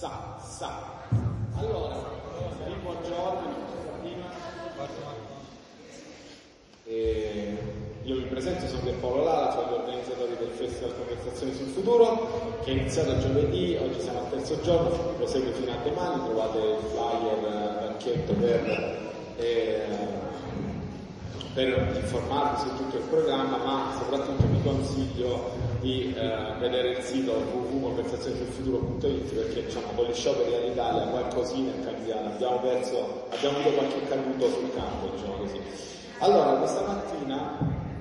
Allora, buongiorno. Io mi presento, sono Pierpaolo Lala, tra gli organizzatori del Festival Conversazioni sul Futuro, che è iniziato giovedì, oggi siamo al terzo giorno, prosegue fino a domani, trovate il flyer banchetto per informarvi su tutto il programma, ma soprattutto vi consiglio di vedere il sito www.conversazionesulfuturo.it, perché con gli scioperi all'Italia qualcosina è cambiato, abbiamo avuto qualche caduto sul campo, diciamo così. Allora, questa mattina,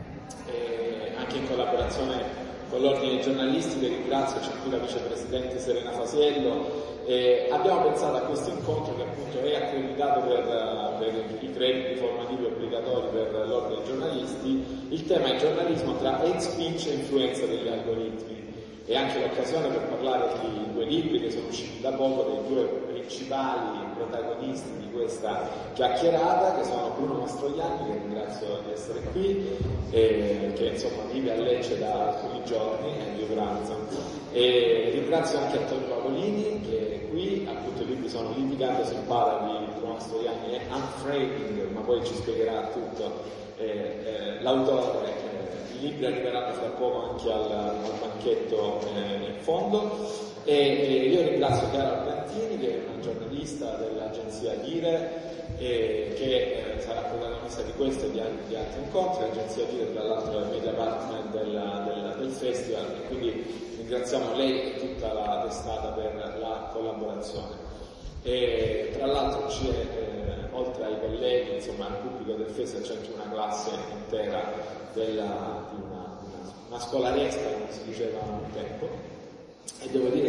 anche in collaborazione con l'Ordine dei giornalisti, che ringrazio, c'è qui la vicepresidente Serena Fasiello, abbiamo pensato a questo incontro che appunto è accreditato per i crediti formativi obbligatori per l'Ordine dei giornalisti. Il tema è giornalismo tra hate speech e influenza degli algoritmi. E anche l'occasione per parlare di due libri che sono usciti da poco, dei due principali protagonisti di questa chiacchierata, che sono Bruno Mastroianni, che ringrazio di essere qui, che insomma vive a Lecce da alcuni giorni, è di pranzo. E ringrazio anche Antonio Pavolini, che è qui, appunto i libri sono Litigando si impara di Bruno Mastroianni e Unframing, ma poi ci spiegherà tutto l'autore. I libri arriveranno fra poco anche al banchetto in fondo, e io ringrazio Chiara Argantini, che è una giornalista dell'agenzia Dire, che sarà protagonista di questo e di altri incontri. L'agenzia Dire tra l'altro è media partner del festival, e quindi ringraziamo lei e tutta la testata per la collaborazione. E tra l'altro oltre ai colleghi, insomma al pubblico del festival, c'è anche una classe intera di una scolaresca, come si diceva un tempo, e devo dire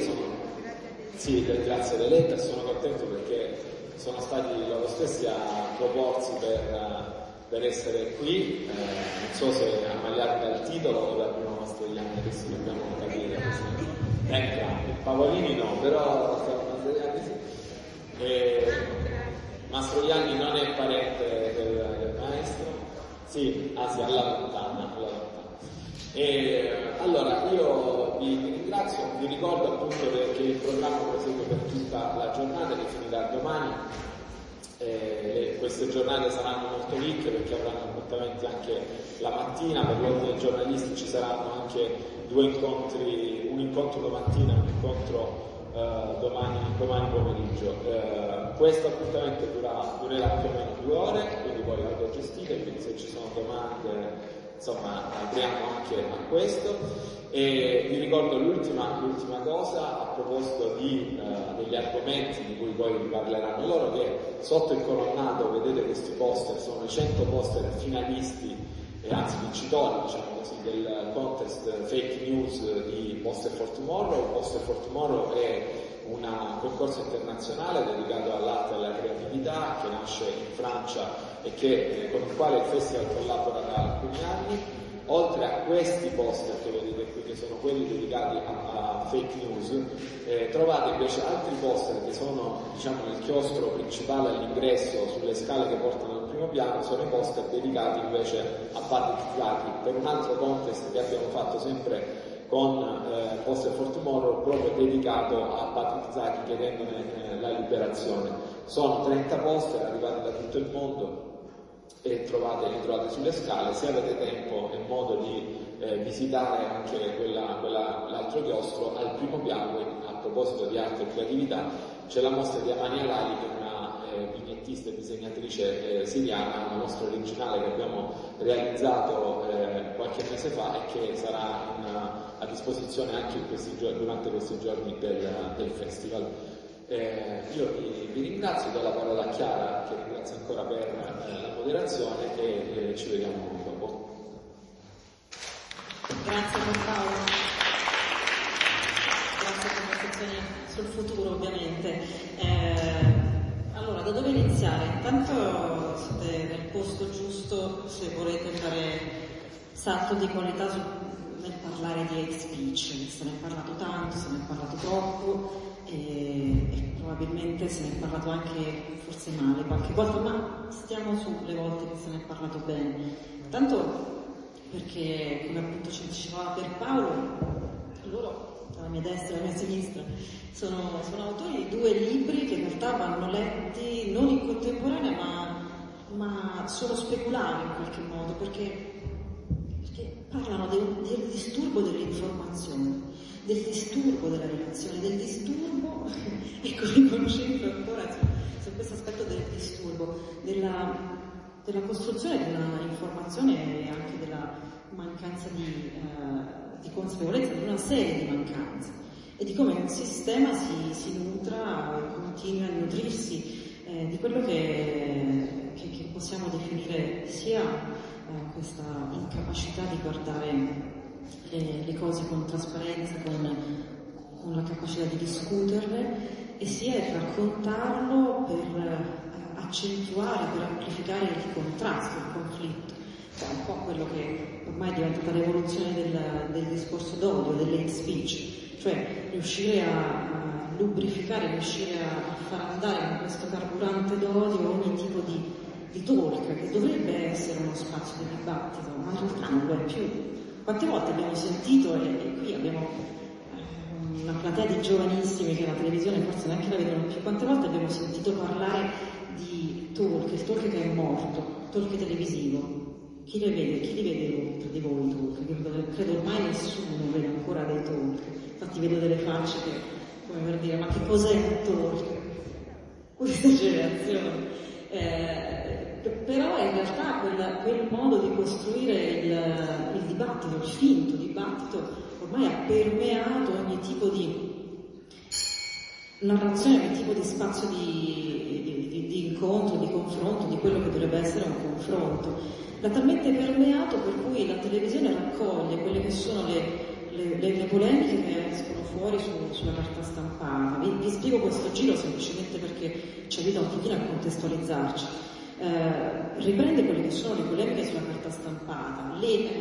grazie Deletta, sono contento perché sono stati loro stessi a proporsi per essere qui. Non so se ammaliarmi dal titolo o da Bruno Mastroianni, adesso dobbiamo capire entrambi. Pavolini no, però Mastroianni sì. Mastroianni non è parente del maestro. Sì, alla lontana. Allora, io vi ringrazio, vi ricordo appunto che il programma prosegue per tutta la giornata, che finirà domani. Queste giornate saranno molto ricche perché avranno appuntamenti anche la mattina. Per l'Ordine dei giornalisti ci saranno anche due incontri, un incontro domattina e un incontro domani pomeriggio. Questo appuntamento durerà più o meno 2 ore, quindi poi autogestite, quindi se ci sono domande insomma apriamo anche a questo. E vi ricordo l'ultima cosa a proposito degli argomenti di cui poi vi parleranno loro, che sotto il colonnato vedete questi poster, sono i 100 poster finalisti anzi vincitori, diciamo così, del contest Fake News di Poster for Tomorrow. Poster for Tomorrow è un concorso internazionale dedicato all'arte e alla creatività, che nasce in Francia e con il quale il festival collabora da alcuni anni. Oltre a questi poster che vedete qui, che sono quelli dedicati a fake news, trovate invece altri poster che sono, diciamo, nel chiostro principale all'ingresso, sulle scale che portano al primo piano. Sono i poster dedicati invece a Patrick Zaki, per un altro contest che abbiamo fatto sempre con Poster for Tomorrow, proprio dedicato a Patrick Zaki, chiedendone la liberazione. Sono 30 poster arrivati da tutto il mondo e li trovate sulle scale. Se avete tempo e modo di visitare anche l'altro chiostro, al primo piano, a proposito di arte e creatività, c'è la mostra di Amania Lali, che è una vignettista e disegnatrice siriana, una mostra originale che abbiamo realizzato qualche mese fa e che sarà a disposizione anche durante questi giorni del festival. Io vi ringrazio, do la parola a Chiara, che ringrazio ancora per la moderazione, e ci vediamo dopo. Grazie Paolo. Grazie a Conversazioni sul Futuro, ovviamente. Allora, da dove iniziare? Intanto siete nel posto giusto se volete fare salto di qualità nel parlare di hate speech. Se ne è parlato tanto, se ne è parlato troppo, e probabilmente se ne è parlato anche forse male qualche volta, ma stiamo sulle volte che se ne è parlato bene. Tanto perché, come appunto ci diceva Pierpaolo, loro alla mia destra e alla mia sinistra, sono autori di 2 libri che in realtà vanno letti non in contemporanea ma sono speculari in qualche modo, perché parlano del disturbo dell'informazione, del disturbo della relazione, del disturbo, ecco, riconoscendo ancora su questo aspetto del disturbo, della costruzione della informazione e anche della mancanza di consapevolezza, di una serie di mancanze, e di come un sistema si nutra e continua a nutrirsi di quello che possiamo definire sia questa incapacità di guardare le cose con trasparenza, con la capacità di discuterle, e sia il raccontarlo per accentuare, per amplificare il contrasto, il conflitto. È un po' quello che ormai è diventata l'evoluzione del discorso d'odio, dell'hate speech, cioè riuscire a lubrificare, riuscire a far andare in questo carburante d'odio ogni tipo di talk, che dovrebbe essere uno spazio di dibattito, ma in realtà non lo è più. Quante volte abbiamo sentito, e qui abbiamo una platea di giovanissimi che la televisione forse neanche la vedono più, quante volte abbiamo sentito parlare di talk, il talk che è morto, talk televisivo. Chi li vede tra di voi i talk? Credo ormai nessuno vede ancora dei talk. Infatti vedo delle facce che, come per dire, ma che cos'è un talk? Questa generazione. Però in realtà quel modo di costruire il dibattito, il finto dibattito, ormai ha permeato ogni tipo di narrazione, ogni tipo di spazio di incontro, di confronto, di quello che dovrebbe essere un confronto. L'ha talmente permeato per cui la televisione raccoglie quelle che sono le polemiche che escono fuori sulla carta stampata. Vi spiego questo giro semplicemente perché ci aiuta un pochino a contestualizzarci. Riprende quelle che sono le polemiche sulla carta stampata,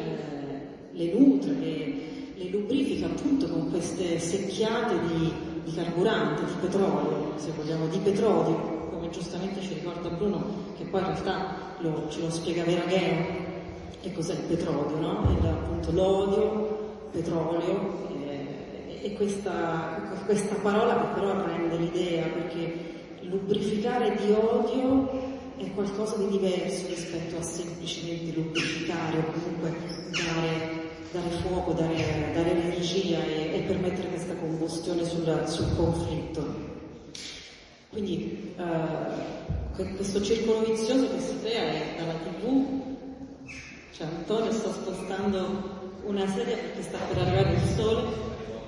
le nutre, le lubrifica appunto con queste secchiate di carburante, di petrolio, se vogliamo, di petrolio, come giustamente ci ricorda Bruno, che poi in realtà ce lo spiega Veraghen, che cos'è il petrolio, no? È appunto l'odio, petrolio, e questa parola che però rende l'idea, perché lubrificare di odio è qualcosa di diverso rispetto a semplicemente lubrificare o comunque dare fuoco, dare energia e permettere questa combustione sul conflitto. Quindi questo circolo vizioso che si crea è dalla TV, cioè Antonio sta spostando una sedia perché sta per arrivare il sole.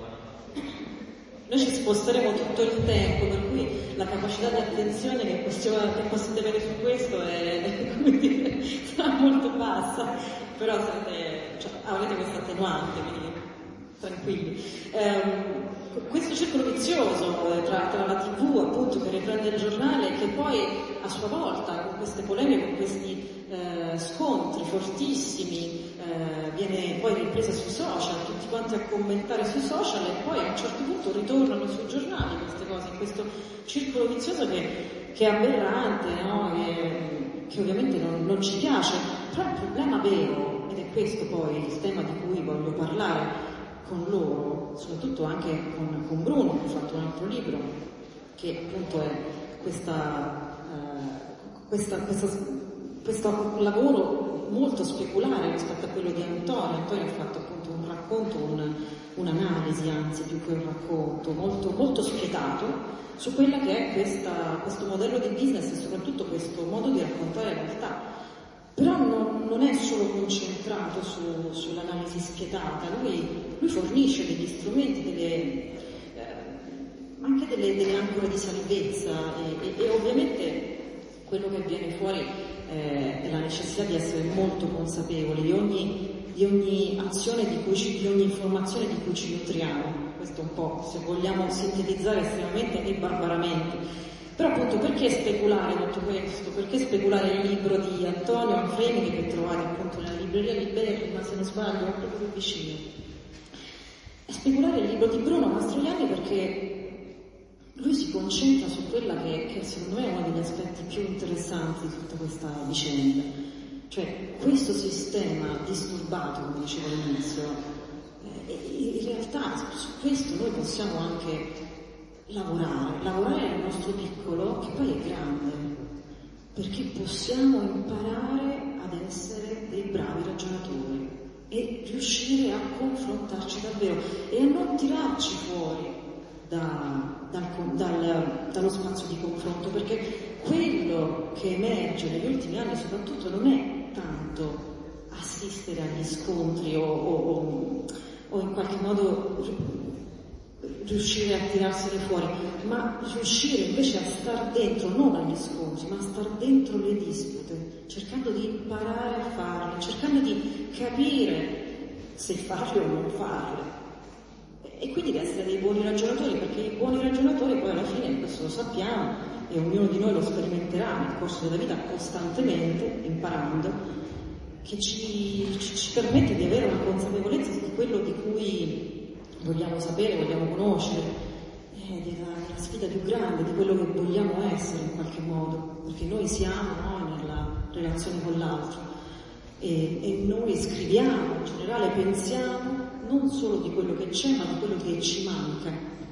Noi ci sposteremo tutto il tempo, per cui la capacità di attenzione che possiate avere su questo è come dire, sarà molto bassa, però avrete questa attenuante, quindi tranquilli. Questo circolo vizioso tra la TV appunto che riprende il giornale e che poi a sua volta con queste polemiche, con questi scontri fortissimi viene poi ripresa sui social, tutti quanti a commentare sui social e poi a un certo punto ritornano sui giornali queste cose, in questo circolo vizioso che è aberrante, no? che ovviamente non ci piace, però il problema vero, ed è questo poi il tema di cui voglio parlare con loro, soprattutto anche con Bruno, che ha fatto un altro libro, che appunto è questo lavoro molto speculare rispetto a quello di Antonio. Antonio ha fatto appunto un racconto, un'analisi anzi più che un racconto, molto, molto spietato su quella che è questo modello di business e soprattutto questo modo di raccontare la realtà. Però non è solo concentrato sull'analisi spietata, lui fornisce degli strumenti, anche delle ancore di salvezza e ovviamente quello che viene fuori è la necessità di essere molto consapevoli di ogni azione, di ogni informazione di cui ci nutriamo. Questo un po', se vogliamo sintetizzare estremamente e barbaramente. Però appunto perché speculare tutto questo? Perché speculare il libro di Antonio Anfreni che trovate appunto nella libreria Liberma, se non sbaglio, proprio qui vicino? E speculare il libro di Bruno Mastroianni perché lui si concentra su quella che secondo me è uno degli aspetti più interessanti di tutta questa vicenda. Cioè questo sistema disturbato, come dicevo all'inizio, in realtà su questo noi possiamo anche lavorare nel nostro piccolo, che poi è grande, perché possiamo imparare ad essere dei bravi ragionatori e riuscire a confrontarci davvero e a non tirarci fuori dallo spazio di confronto, perché quello che emerge negli ultimi anni soprattutto non è tanto assistere agli scontri o in qualche modo riuscire a tirarsene fuori, ma riuscire invece a star dentro, non agli scontri, ma a star dentro le dispute, cercando di imparare a farle, cercando di capire se farle o non farle. E quindi di essere dei buoni ragionatori, perché i buoni ragionatori poi alla fine, questo lo sappiamo, e ognuno di noi lo sperimenterà nel corso della vita costantemente, imparando, che ci permette di avere una consapevolezza di quello di cui vogliamo sapere, vogliamo conoscere, della sfida più grande, di quello che vogliamo essere in qualche modo, perché noi siamo nella relazione con l'altro e noi scriviamo, in generale pensiamo non solo di quello che c'è, ma di quello che ci manca.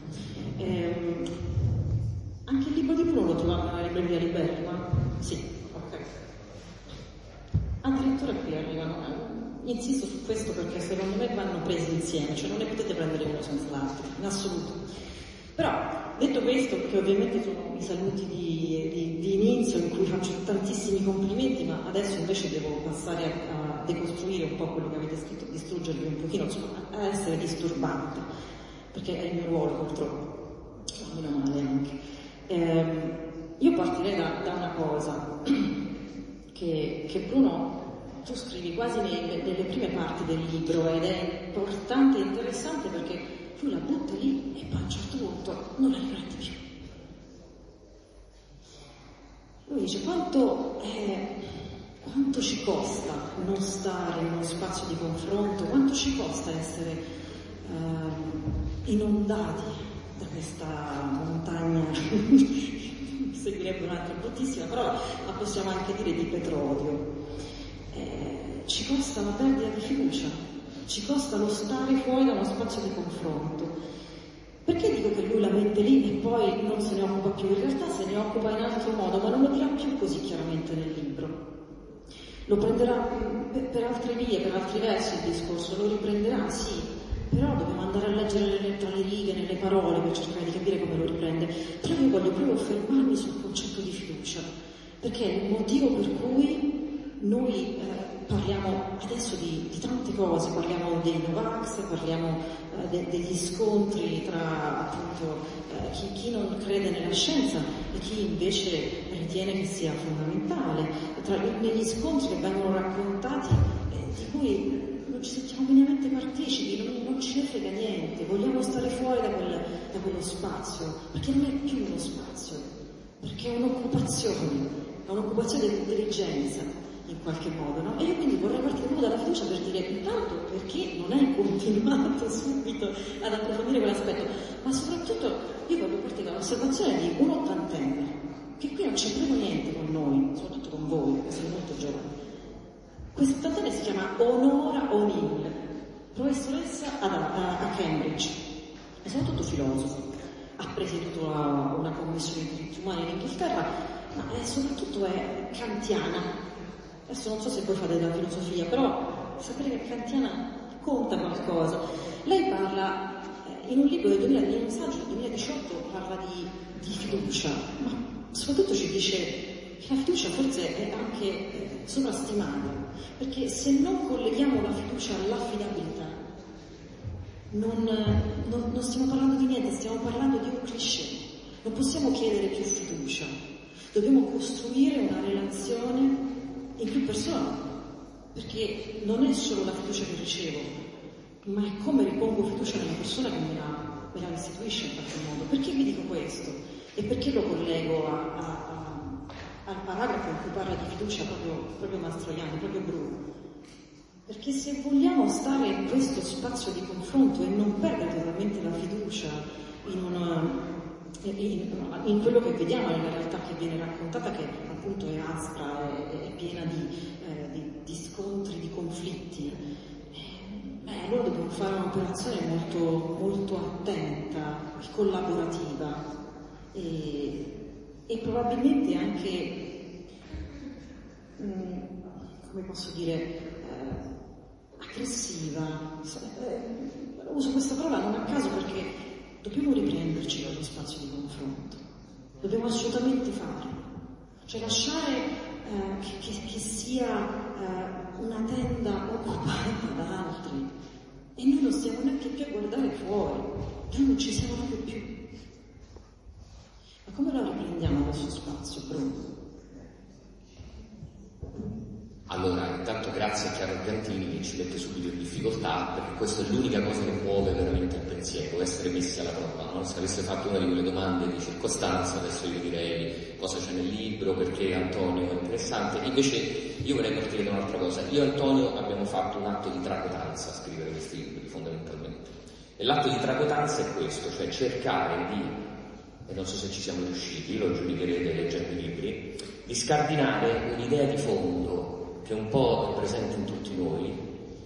Anche il libro di Bruno lo troviamo nella libreria Libertima? Sì, ok. Addirittura qui arrivano. Insisto su questo perché secondo me vanno presi insieme, cioè non ne potete prendere uno senza l'altro, in assoluto. Però, detto questo, che ovviamente sono i saluti di inizio in cui faccio tantissimi complimenti, ma adesso invece devo passare a decostruire un po' quello che avete scritto, distruggervi un pochino, insomma, a essere disturbante, perché è il mio ruolo purtroppo, meno male anche. Io partirei da una cosa, che Bruno, tu scrivi quasi nelle prime parti del libro, ed è importante e interessante perché lui la butta lì e poi a un certo punto non la riprende più. Lui dice quanto ci costa non stare in uno spazio di confronto, quanto ci costa essere inondati da questa montagna, seguirebbe un'altra bruttissima, però la possiamo anche dire di petrolio. Ci costa la perdita di fiducia, ci costa lo stare fuori da uno spazio di confronto. Perché dico che lui la mette lì e poi non se ne occupa più? In realtà se ne occupa in altro modo, ma non lo dirà più così chiaramente nel libro. Lo prenderà per altre vie, per altri versi il discorso, lo riprenderà, sì, però dobbiamo andare a leggere tra le righe, nelle parole, per cercare di capire come lo riprende. Però io voglio proprio fermarmi sul concetto di fiducia, perché è il motivo per cui noi parliamo adesso di tante cose, parliamo dei Novax, parliamo degli scontri tra appunto chi non crede nella scienza e chi invece ritiene che sia fondamentale, negli scontri che vengono raccontati di cui non ci sentiamo minimamente partecipi, non ce ne frega niente, vogliamo stare fuori da quello spazio, perché non è più uno spazio, perché è un'occupazione di intelligenza in qualche modo, no? E io quindi vorrei partire proprio dalla fiducia per dire intanto perché non hai continuato subito ad approfondire quell'aspetto, ma soprattutto io voglio partire dall'osservazione di un ottantenne che qui non c'entra niente con noi, soprattutto con voi, che siete molto giovani. Questa ottantenne si chiama Honora O'Neill, professoressa a Cambridge e soprattutto filosofo. Ha presieduto una commissione di diritti umani in Inghilterra, ma soprattutto è kantiana. Adesso non so se voi fate della filosofia, però sapere che kantiana conta qualcosa. Lei parla, in un libro in un saggio del 2018 parla di fiducia, ma soprattutto ci dice che la fiducia forse è anche sovrastimata, perché se non colleghiamo la fiducia all'affidabilità, non stiamo parlando di niente, stiamo parlando di un cliché. Non possiamo chiedere più fiducia, dobbiamo costruire una relazione in più persone, perché non è solo la fiducia che ricevo, ma è come ripongo fiducia nella persona che me la restituisce in qualche modo. Perché vi dico questo? E perché lo collego al paragrafo in cui parla di fiducia proprio Mastroianni, proprio Bruno? Perché se vogliamo stare in questo spazio di confronto e non perdere totalmente la fiducia in quello che vediamo, nella realtà che viene raccontata, che appunto è aspra, è piena di scontri, di conflitti, allora dobbiamo fare un'operazione molto, molto attenta e collaborativa e probabilmente anche, come posso dire, aggressiva. Uso questa parola non a caso perché dobbiamo riprenderci dallo spazio di confronto, dobbiamo assolutamente farlo, cioè lasciare che sia una tenda occupata da altri e noi non stiamo neanche più a guardare fuori, noi non ci siamo proprio più. Ma come lo riprendiamo questo spazio, Bruno? Allora, intanto grazie a Chiara Gantini che ci mette subito in difficoltà, perché questa è l'unica cosa che muove veramente il pensiero, essere messi alla prova, no? Se avesse fatto una di quelle domande di circostanza, adesso io direi cosa c'è nel libro, perché Antonio è interessante, invece io vorrei partire da un'altra cosa. Io e Antonio abbiamo fatto un atto di tracotanza a scrivere questi libri, fondamentalmente. E l'atto di tracotanza è questo, cioè cercare di, e non so se ci siamo riusciti, lo giudicherete leggendo i libri, di scardinare un'idea di fondo che un po' è presente in tutti noi,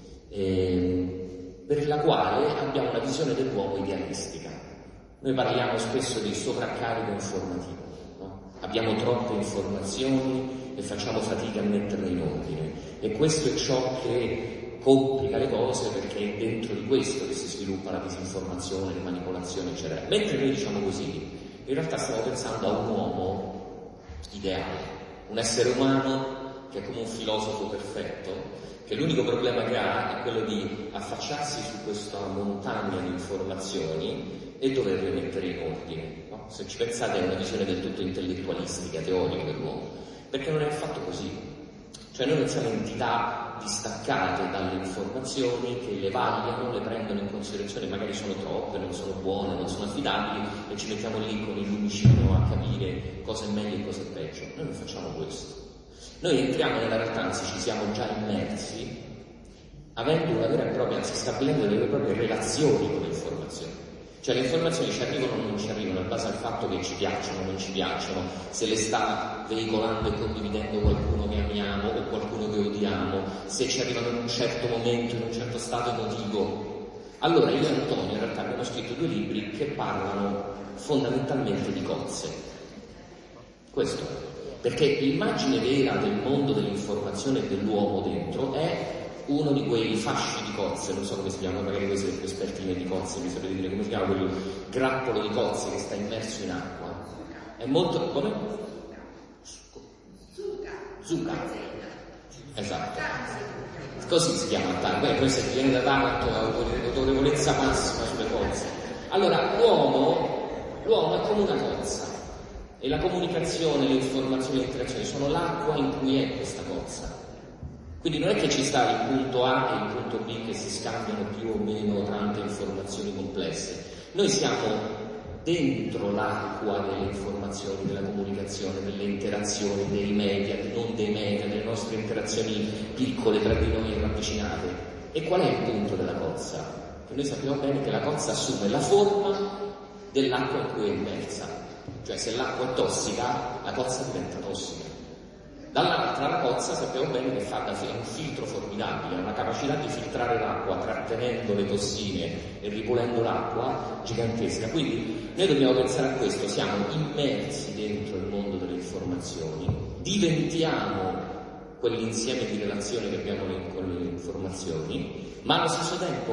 per la quale abbiamo una visione dell'uomo idealistica. Noi parliamo spesso di sovraccarico informativo, no? Abbiamo troppe informazioni e facciamo fatica a metterle in ordine, e questo è ciò che complica le cose, perché è dentro di questo che si sviluppa la disinformazione, le manipolazioni, eccetera. Mentre noi diciamo così, in realtà stiamo pensando a un uomo ideale, un essere umano che è come un filosofo perfetto, che l'unico problema che ha è quello di affacciarsi su questa montagna di informazioni e doverle mettere in ordine, no? Se ci pensate è una visione del tutto intellettualistica, teorica dell'uomo, perché non è affatto così. Cioè noi non siamo entità distaccate dalle informazioni che le vagliano, le prendono in considerazione, magari sono troppe, non sono buone, non sono affidabili, e ci mettiamo lì con il lumicino a capire cosa è meglio e cosa è peggio. Noi non facciamo questo. Noi entriamo nella realtà, anzi ci siamo già immersi, avendo una vera e propria, anzi stabilendo delle vere e proprie relazioni con le informazioni. Cioè le informazioni ci arrivano o non ci arrivano in base al fatto che ci piacciono o non ci piacciono, se le sta veicolando e condividendo qualcuno che amiamo o qualcuno che odiamo, se ci arrivano in un certo momento, in un certo stato emotivo. Allora io e Antonio in realtà abbiamo scritto 2 libri che parlano fondamentalmente di cozze. Questo è. Perché l'immagine vera del mondo dell'informazione e dell'uomo dentro è uno di quei fasci di cozze, non so come si chiama, magari voi siete esperti di cozze, mi sapete dire come si chiama, quel grappolo di cozze che sta immerso in acqua. È molto... come? Zucca. Esatto. Così si chiama Taranto. Beh, questo viene da Taranto, autorevolezza massima sulle cozze. Allora, l'uomo è come una cozza. E la comunicazione, le informazioni, le interazioni sono l'acqua in cui è questa cozza. Quindi non è che ci sta il punto A e il punto B che si scambiano più o meno tante informazioni complesse. Noi siamo dentro l'acqua delle informazioni, della comunicazione, delle interazioni, dei media, non dei media, delle nostre interazioni piccole tra di noi e ravvicinate. E qual è il punto della cozza? Che noi sappiamo bene che la cozza assume la forma dell'acqua in cui è immersa. Cioè se l'acqua è tossica, la cozza diventa tossica. Dall'altra la cozza sappiamo bene che fa da un filtro formidabile, ha una capacità di filtrare l'acqua trattenendo le tossine e ripulendo l'acqua gigantesca. Quindi noi dobbiamo pensare a questo, siamo immersi dentro il mondo delle informazioni, diventiamo quell'insieme di relazioni che abbiamo con le informazioni, ma allo stesso tempo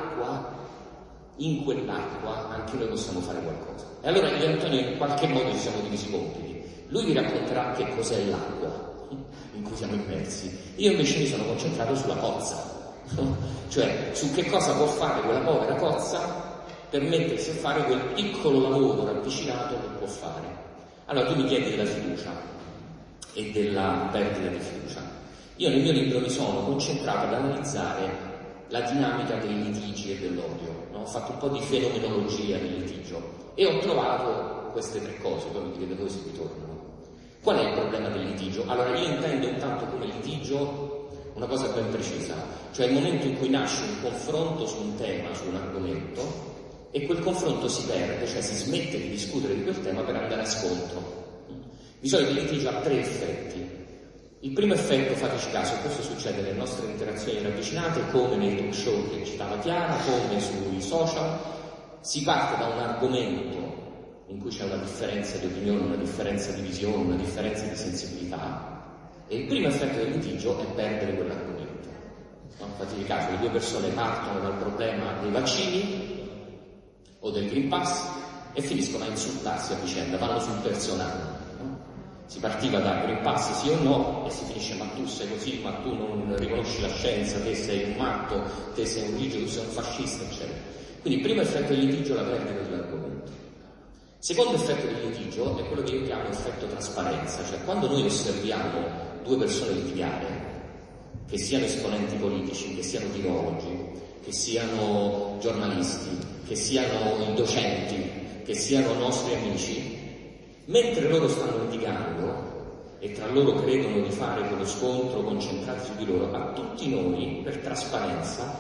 in quell'acqua anche noi possiamo fare qualcosa. E allora io e Antonio in qualche modo ci siamo divisi i compiti. Lui vi racconterà che cos'è l'acqua in cui siamo immersi. Io invece mi sono concentrato sulla cozza, cioè su che cosa può fare quella povera cozza per mettersi a fare quel piccolo lavoro ravvicinato che può fare. Allora tu mi chiedi della fiducia e della perdita di fiducia. Io nel mio libro mi sono concentrato ad analizzare la dinamica dei litigi e dell'odio, no? Ho fatto un po' di fenomenologia del litigio e ho trovato queste 3 cose, poi mi direte dove si ritornano. Qual è il problema del litigio? Allora io intendo intanto come litigio una cosa ben precisa, cioè il momento in cui nasce un confronto su un tema, su un argomento, e quel confronto si perde, cioè si smette di discutere di quel tema per andare a scontro. Di solito il litigio ha 3 effetti. Il primo effetto, fateci caso, questo succede nelle nostre interazioni ravvicinate, come nei talk show che citava Chiara, come sui social. Si parte da un argomento in cui c'è una differenza di opinione, una differenza di visione, una differenza di sensibilità, e il primo effetto del litigio è perdere quell'argomento. No? Fatevi caso, le due persone partono dal problema dei vaccini o del Green Pass e finiscono a insultarsi a vicenda, vanno sul personale. Si partiva da Green Pass sì o no e si finisce ma tu sei così, ma tu non riconosci la scienza, te sei un matto, te sei un grigio, tu sei un fascista, eccetera. Quindi il primo effetto del litigio è la perdita dell'argomento. Secondo effetto del litigio è quello che io chiamo effetto trasparenza, cioè quando noi osserviamo due persone litigare, che siano esponenti politici, che siano virologi, che siano giornalisti, che siano i docenti, che siano nostri amici, mentre loro stanno litigando e tra loro credono di fare quello scontro concentrati su di loro, a tutti noi, per trasparenza,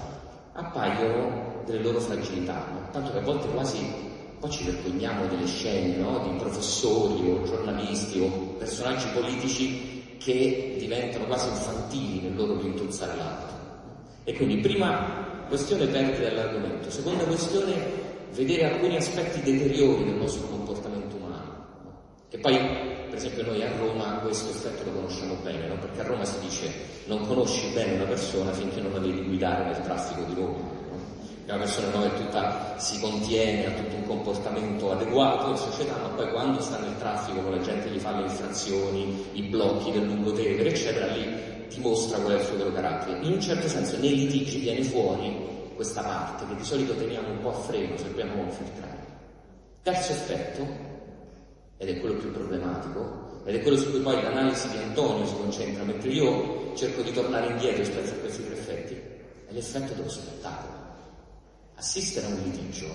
appaiono delle loro fragilità, no? Tanto che a volte quasi poi ci vergogniamo delle scene, no? Di professori o giornalisti o personaggi politici che diventano quasi infantili nel loro rintuzzare l'altro. E quindi prima questione perdita dell'argomento, seconda questione vedere alcuni aspetti deteriori del nostro comportamento umano. Che poi, per esempio, noi a Roma questo effetto lo conosciamo bene, no? Perché a Roma si dice non conosci bene una persona finché non la vedi guidare nel traffico di Roma, no? Che una persona no, è tutta, si contiene, ha tutto un comportamento adeguato in società, ma poi quando sta nel traffico con la gente gli fa le infrazioni, i blocchi del Lungotevere, eccetera, lì dimostra qual è il suo vero carattere. In un certo senso nei litigi viene fuori questa parte che di solito teniamo un po' a freno, sappiamo filtrare. Terzo effetto, ed è quello più problematico, ed è quello su cui poi l'analisi di Antonio si concentra, mentre io cerco di tornare indietro rispetto a questi tre effetti, è l'effetto dello spettacolo. Assistere a un litigio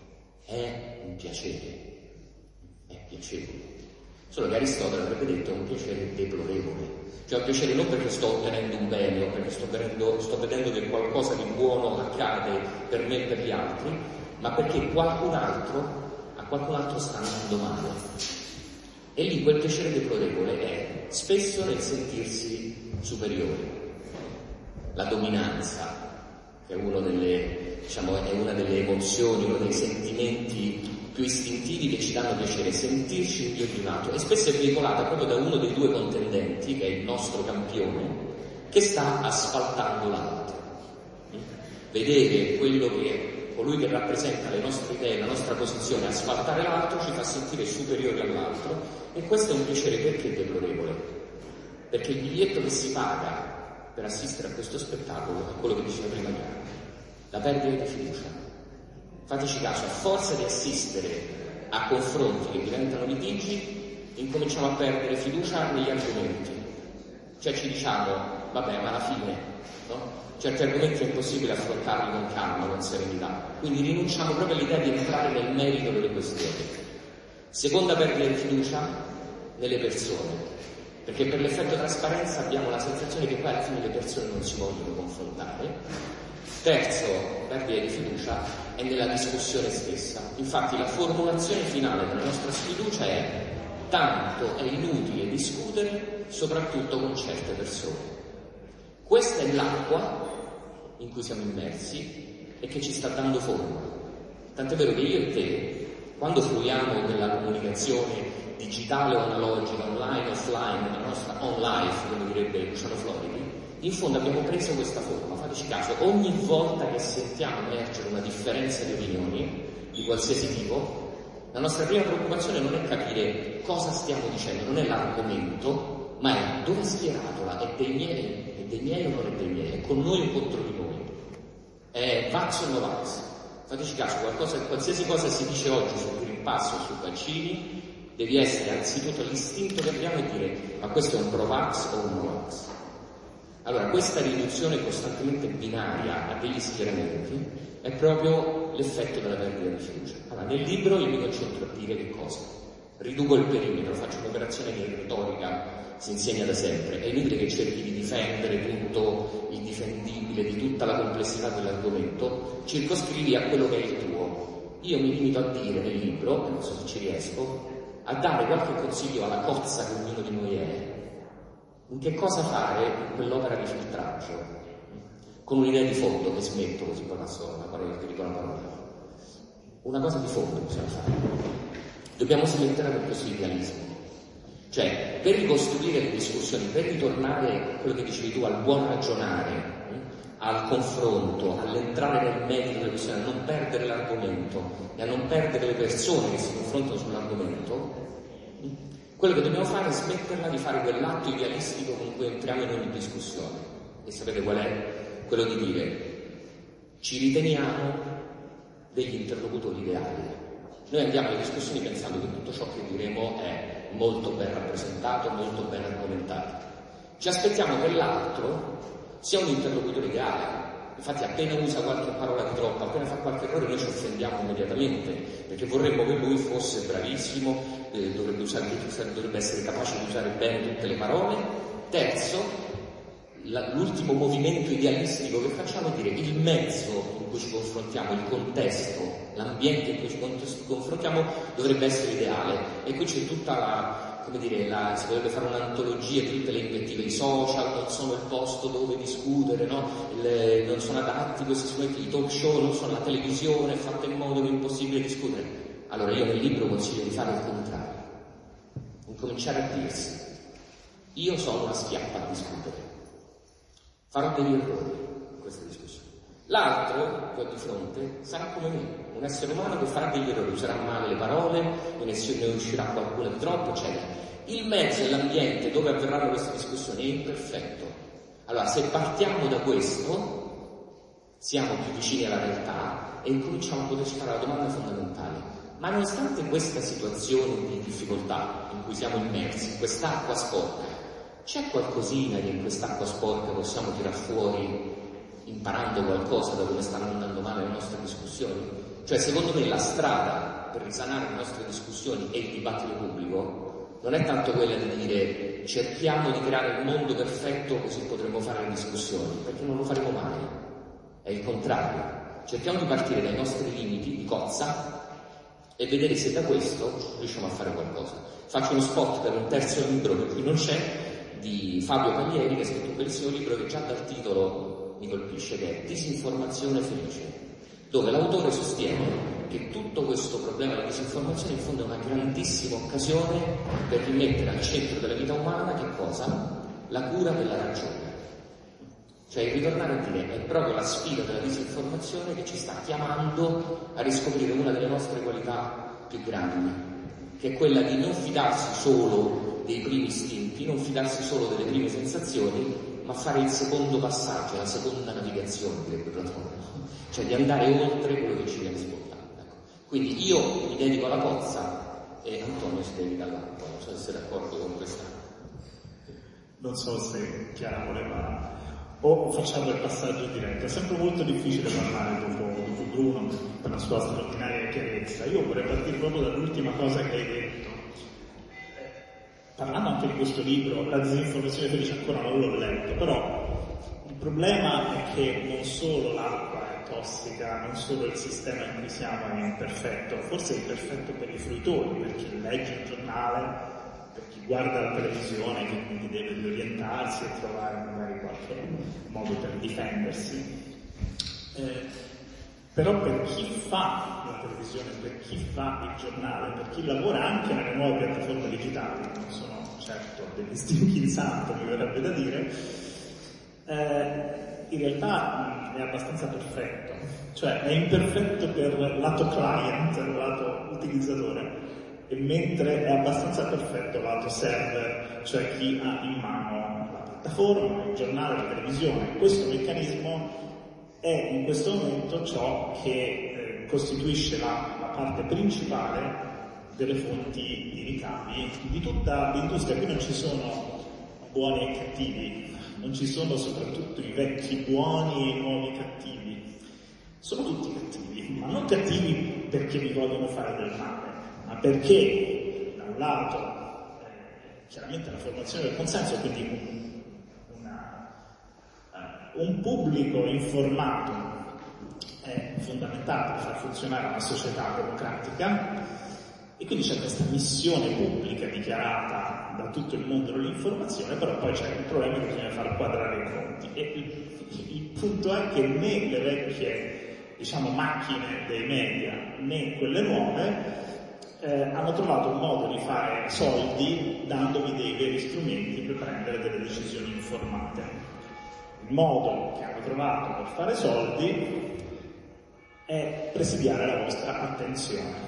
è un piacere, è piacevole. Solo che Aristotele avrebbe detto è un piacere deplorevole, cioè un piacere non perché sto ottenendo un bene o perché sto vedendo che qualcosa di buono accade per me e per gli altri, ma perché a qualcun altro sta andando male. E lì quel piacere deplorevole è spesso nel sentirsi superiore. La dominanza, che è una delle emozioni, uno dei sentimenti più istintivi che ci danno piacere, sentirci un dio di un altro, e spesso è veicolata proprio da uno dei due contendenti, che è il nostro campione, che sta asfaltando l'altro. Vedere colui che rappresenta le nostre idee, la nostra posizione, asfaltare l'altro ci fa sentire superiori all'altro, e questo è un piacere perché deplorevole? Perché il biglietto che si paga per assistere a questo spettacolo è quello che diceva prima Chiara, la perdita di fiducia. Fateci caso, a forza di assistere a confronti che diventano litigi, incominciamo a perdere fiducia negli argomenti. Cioè ci diciamo, vabbè, ma alla fine, no? Certi argomenti è impossibile affrontarli con calma, con serenità, quindi rinunciamo proprio all'idea di entrare nel merito delle questioni. Seconda perdita di fiducia nelle persone, perché per l'effetto trasparenza abbiamo la sensazione che poi alla fine le persone non si vogliono confrontare. Terzo perdita di fiducia è nella discussione stessa. Infatti la formulazione finale della nostra sfiducia è: tanto è inutile discutere, soprattutto con certe persone. Questa è l'acqua in cui siamo immersi e che ci sta dando forma. Tant'è vero che io e te, quando fruiamo della comunicazione digitale o analogica, online, offline, nella nostra on life, come direbbe Luciano Floridi, in fondo abbiamo preso questa forma. Fateci caso, ogni volta che sentiamo emergere una differenza di opinioni, di qualsiasi tipo, la nostra prima preoccupazione non è capire cosa stiamo dicendo, non è l'argomento, ma è dove è schieratola, è dei miei o non è dei miei, è con noi o contro di noi, è vax o no vax. Fateci caso, qualsiasi cosa si dice oggi sul Green Pass o sui vaccini, devi essere anzitutto l'istinto che abbiamo e dire: ma questo è un pro vax o un no vax? Allora, questa riduzione costantemente binaria a degli schieramenti è proprio l'effetto della perdita di fiducia. Allora, nel libro io mi concentro a dire che cosa? Riduco il perimetro, faccio un'operazione che in retorica si insegna da sempre, è inutile che cerchi di difendere tutto il difendibile, di tutta la complessità dell'argomento, circoscrivi a quello che è il tuo. Io mi limito a dire nel libro, non so se ci riesco, a dare qualche consiglio alla cozza che ognuno di noi è, in che cosa fare in quell'opera di filtraggio, con un'idea di fondo che smetto così poi passo una parola che dico la parola. Una cosa di fondo bisogna fare. Dobbiamo smettere con questo idealismo. Cioè, per ricostruire le discussioni, per ritornare, quello che dicevi tu, al buon ragionare, al confronto, all'entrare nel merito delle questioni, a non perdere l'argomento e a non perdere le persone che si confrontano sull'argomento, quello che dobbiamo fare è smetterla di fare quell'atto idealistico con cui entriamo in ogni discussione. E sapete qual è? Quello di dire, ci riteniamo degli interlocutori ideali. Noi andiamo alle discussioni pensando che tutto ciò che diremo è molto ben rappresentato, molto ben argomentato. Ci aspettiamo che l'altro sia un interlocutore ideale. Infatti appena usa qualche parola di troppo, appena fa qualche errore, noi ci offendiamo immediatamente, perché vorremmo che lui fosse bravissimo, dovrebbe essere capace di usare bene tutte le parole. Terzo, l'ultimo movimento idealistico che facciamo è dire il mezzo in cui ci confrontiamo, il contesto, l'ambiente in cui ci confrontiamo dovrebbe essere ideale. E qui c'è tutta si dovrebbe fare un'antologia di tutte le invettive. I social non sono il posto dove discutere, no? Non sono adatti questi strumenti, i talk show non sono la televisione, è fatta in modo che è impossibile discutere. Allora io nel libro consiglio di fare il contrario, incominciare a dirsi: io sono una schiappa a discutere, farò degli errori in questa discussione. L'altro che ho di fronte sarà come me, un essere umano che farà degli errori, userà male le parole, ne uscirà qualcuna di troppo, eccetera. Il mezzo e l'ambiente dove avverranno queste discussioni è imperfetto. Allora, se partiamo da questo, siamo più vicini alla realtà e incominciamo a poterci fare la domanda fondamentale: ma nonostante questa situazione di difficoltà in cui siamo immersi, in quest'acqua sporca, c'è qualcosina che in quest'acqua sporca possiamo tirar fuori imparando qualcosa da come stanno andando male le nostre discussioni? Cioè, secondo me la strada per risanare le nostre discussioni e il dibattito pubblico non è tanto quella di dire cerchiamo di creare il mondo perfetto così potremo fare le discussioni, perché non lo faremo mai. È il contrario. Cerchiamo di partire dai nostri limiti di cozza e vedere se da questo riusciamo a fare qualcosa. Faccio uno spot per un terzo libro che qui non c'è, di Fabio Paglieri, che ha scritto un bellissimo libro che già dal titolo mi colpisce, che è Disinformazione felice, dove l'autore sostiene che tutto questo problema della disinformazione in fondo è una grandissima occasione per rimettere al centro della vita umana che cosa? La cura della ragione. Cioè ritornare a dire, è proprio la sfida della disinformazione che ci sta chiamando a riscoprire una delle nostre qualità più grandi, che è quella di non fidarsi solo dei primi istinti, non fidarsi solo delle prime sensazioni, ma fare il secondo passaggio, la seconda navigazione, direbbe Platone, cioè di andare oltre quello che ci viene spontaneo. Ecco. Quindi io mi dedico alla cozza e Antonio si dedica all'acqua. Non so se sei d'accordo con questa. Non so se Chiara voleva o facciamo il passaggio diretto. È sempre molto difficile parlare dopo Bruno per la sua straordinaria chiarezza. Io vorrei partire proprio dall'ultima cosa che hai detto. Parlando anche di questo libro, La disinformazione felice, ancora non l'ho letto, però il problema è che non solo l'acqua è tossica, non solo il sistema in cui siamo è imperfetto, forse è imperfetto per i fruitori, per chi legge il giornale, per chi guarda la televisione, che quindi deve riorientarsi e trovare magari qualche modo per difendersi. Però per chi fa la televisione, per chi fa il giornale, per chi lavora anche nelle nuove piattaforme digitali, non sono certo degli stinchi in santo, mi verrebbe da dire, in realtà è abbastanza perfetto. Cioè è imperfetto per lato client, lato utilizzatore, e mentre è abbastanza perfetto lato server, cioè chi ha in mano la piattaforma, il giornale, la televisione. Questo meccanismo è in questo momento ciò che costituisce la parte principale delle fonti di ricavi di tutta l'industria. Qui non ci sono buoni e cattivi, non ci sono soprattutto i vecchi buoni e i nuovi cattivi. Sono tutti cattivi, ma non cattivi perché vi vogliono fare del male, ma perché da un lato chiaramente la formazione del consenso, quindi un pubblico informato è fondamentale per far funzionare una società democratica, E quindi c'è questa missione pubblica dichiarata da tutto il mondo dell'informazione, però poi c'è il problema che bisogna far quadrare i conti. E il punto è che né le vecchie, diciamo, macchine dei media, né quelle nuove, hanno trovato un modo di fare soldi dandovi dei veri strumenti per prendere delle decisioni informate. Il modo che hanno trovato per fare soldi è presidiare la vostra attenzione.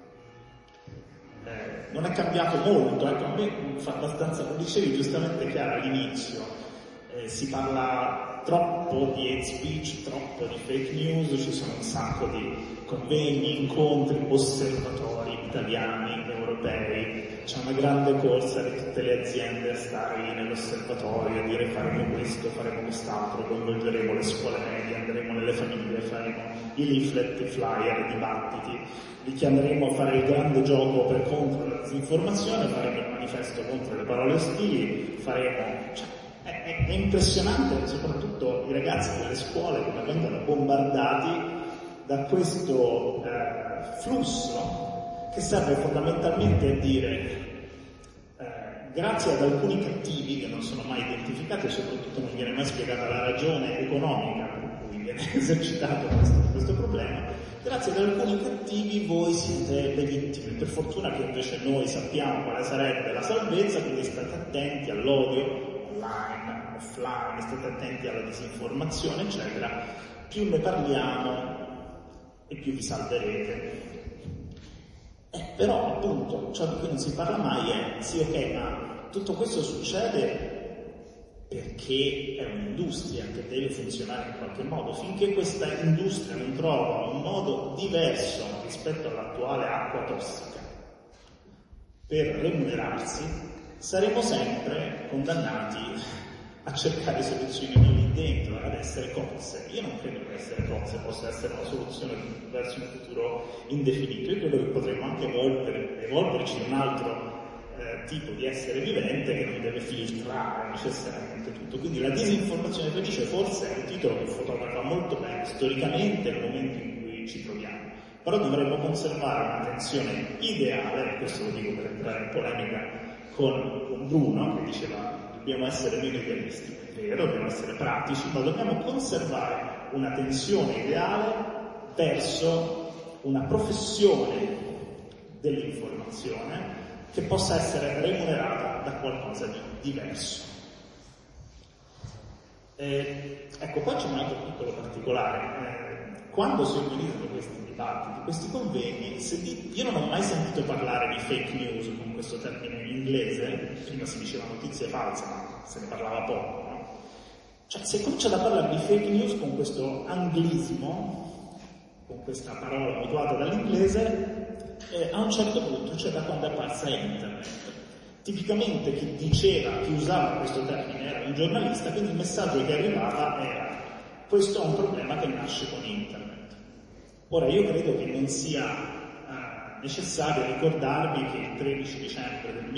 Non è cambiato molto, ecco, a me fa abbastanza, lo dicevi giustamente Chiara all'inizio, si parla troppo di hate speech, troppo di fake news, ci sono un sacco di convegni, incontri, osservatori italiani, europei, c'è una grande corsa di tutte le aziende a stare lì nell'osservatorio, a dire faremo questo, faremo quest'altro, coinvolgeremo le scuole medie, andremo nelle famiglie, faremo i leaflet, i flyer, i dibattiti, li chiameremo a fare il grande gioco per contro la disinformazione, faremo il manifesto contro le parole ostili, faremo... Cioè, è impressionante, soprattutto i ragazzi delle scuole come vengono bombardati da questo flusso che serve fondamentalmente a dire grazie ad alcuni cattivi che non sono mai identificati e soprattutto non viene mai spiegata la ragione economica per cui viene esercitato questo problema, grazie ad alcuni cattivi voi siete le vittime, per fortuna che invece noi sappiamo quale sarebbe la salvezza, quindi state attenti all'odio online, offline, state attenti alla disinformazione, eccetera. Più ne parliamo e più vi salverete. Però appunto ciò di cui non si parla mai è sì, ok, ma tutto questo succede perché è un'industria che deve funzionare in qualche modo. Finché questa industria non trova un modo diverso rispetto all'attuale acqua tossica per remunerarsi, saremo sempre condannati a cercare soluzioni non lì dentro, ad essere cozze. Io non credo che essere cozze possa essere una soluzione verso un futuro indefinito. Io credo che potremmo anche evolverci in un altro tipo di essere vivente che non deve filtrare necessariamente tutto. Quindi la disinformazione felice forse è un titolo che fotografa molto bene storicamente il momento in cui ci troviamo. Però dovremmo conservare una tensione ideale, questo lo dico per entrare in polemica con Bruno, che diceva dobbiamo essere meno idealisti, è vero, dobbiamo essere pratici, ma dobbiamo conservare una tensione ideale verso una professione dell'informazione che possa essere remunerata da qualcosa di diverso. Ecco, poi c'è un altro piccolo particolare. Quando si organizzano questi dibattiti, questi convegni, io non ho mai sentito parlare di fake news con questo termine in inglese, prima si diceva notizie false, ma se ne parlava poco, no? Cioè, si comincia a parlare di fake news con questo anglismo, con questa parola mutuata dall'inglese, a un certo punto, cioè da quando è apparsa internet. Tipicamente chi usava questo termine era un giornalista, quindi il messaggio che arrivava era questo è un problema che nasce con internet. Ora io credo che non sia necessario ricordarvi che il 13 dicembre del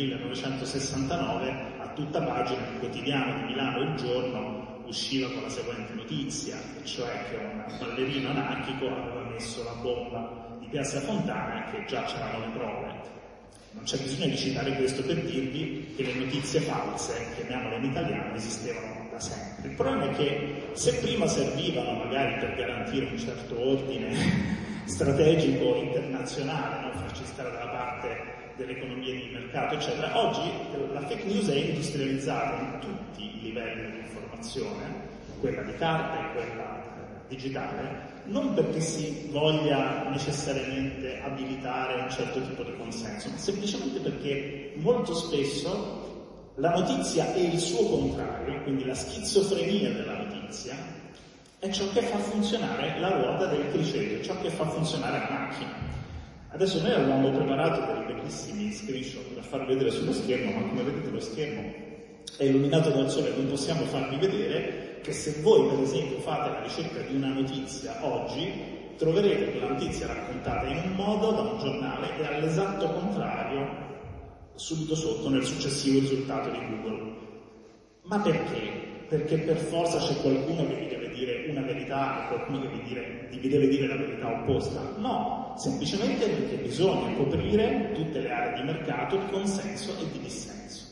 1969 a tutta pagina il quotidiano di Milano Il Giorno usciva con la seguente notizia, cioè che un ballerino anarchico aveva messo la bomba di Piazza Fontana e che già c'erano le prove. Non c'è bisogno di citare questo per dirvi che le notizie false, chiamiamole in italiano, esistevano da sempre. Il problema è che se prima servivano magari per garantire un certo ordine strategico internazionale, no? Farci stare dalla parte delle economie di mercato, eccetera, oggi la fake news è industrializzata in tutti i livelli dell'informazione, quella di carta e quella digitale, non perché si voglia necessariamente abilitare un certo tipo di consenso, ma semplicemente perché molto spesso la notizia è il suo contrario, quindi la schizofrenia della notizia è ciò che fa funzionare la ruota del criceto, ciò che fa funzionare la macchina. Adesso noi avevamo preparato dei bellissimi screenshot da farvi vedere sullo schermo, ma come vedete lo schermo è illuminato dal sole, non possiamo farvi vedere che se voi per esempio fate la ricerca di una notizia oggi, troverete che la notizia è raccontata in un modo da un giornale e all'esatto contrario subito sotto nel successivo risultato di Google. Ma perché? Perché per forza c'è qualcuno che vi deve dire dire una verità e qualcuno vi deve dire la verità opposta. No, semplicemente perché bisogna coprire tutte le aree di mercato di consenso e di dissenso.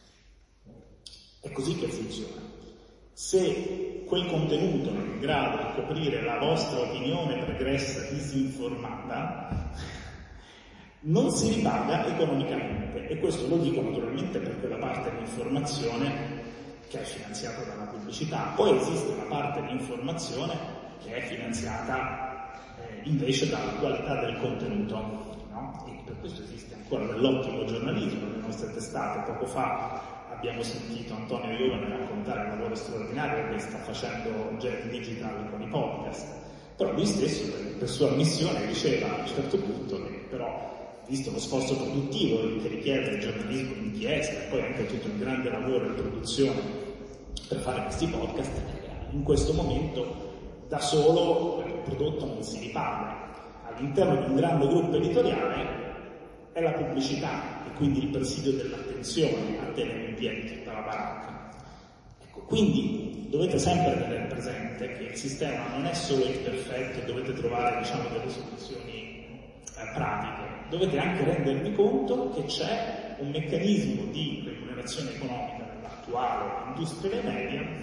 È così che funziona. Se quel contenuto non è in grado di coprire la vostra opinione pregressa disinformata, non si ripaga economicamente, e questo lo dico naturalmente per quella parte di informazione che è finanziata dalla pubblicità. Poi esiste una parte di informazione che è finanziata invece dalla qualità del contenuto, no? E per questo esiste ancora dell'ottimo giornalismo nelle nostre testate. Poco fa abbiamo sentito Antonio Iovane raccontare il lavoro straordinario che sta facendo Jet Digital con i podcast, però lui stesso per sua missione diceva a un certo punto che però, visto lo sforzo produttivo che richiede il giornalismo di inchiesta e poi anche tutto il grande lavoro di produzione per fare questi podcast, in questo momento da solo il prodotto non si ripaga. All'interno di un grande gruppo editoriale è la pubblicità e quindi il presidio dell'attenzione a tenere in piedi tutta la baracca. Ecco, quindi dovete sempre tenere presente che il sistema non è solo imperfetto e dovete trovare, diciamo, delle soluzioni pratiche. Dovete anche rendervi conto che c'è un meccanismo di remunerazione economica nell'attuale industria dei media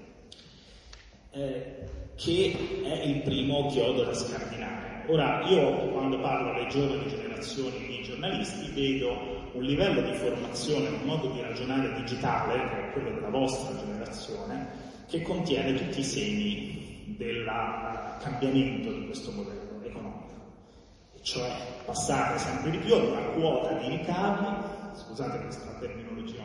che è il primo chiodo da scardinare. Ora, io quando parlo alle giovani generazioni di giornalisti vedo un livello di formazione, un modo di ragionare digitale, che è quello della vostra generazione, che contiene tutti i segni del cambiamento di questo modello economico. Cioè passare sempre di più ad una quota di ricavi, scusate questa terminologia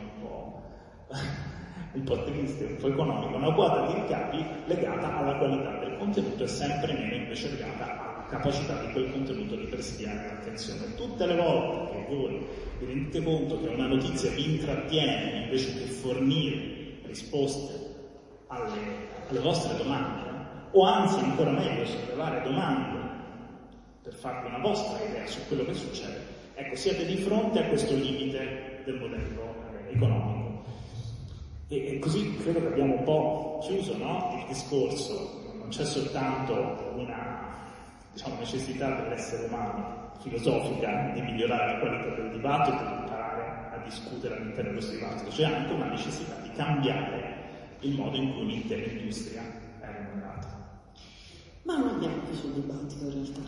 un po' triste, un po' economica, una quota di ricavi legata alla qualità del contenuto e sempre meno invece legata alla capacità di quel contenuto di presidiare l'attenzione. Tutte le volte che voi vi rendete conto che una notizia vi intrattiene invece che fornire risposte alle vostre domande, o anzi ancora meglio sollevare domande per farvi una vostra idea su quello che succede, ecco, siete di fronte a questo limite del modello economico. E così credo che abbiamo un po' chiuso, no, il discorso. Non c'è soltanto una, diciamo, necessità dell'essere umano filosofica di migliorare la qualità del dibattito e di imparare a discutere all'interno di questo dibattito, c'è anche una necessità di cambiare il modo in cui un'intera industria è remunerata. Ma non abbiamo chiuso il dibattito in realtà.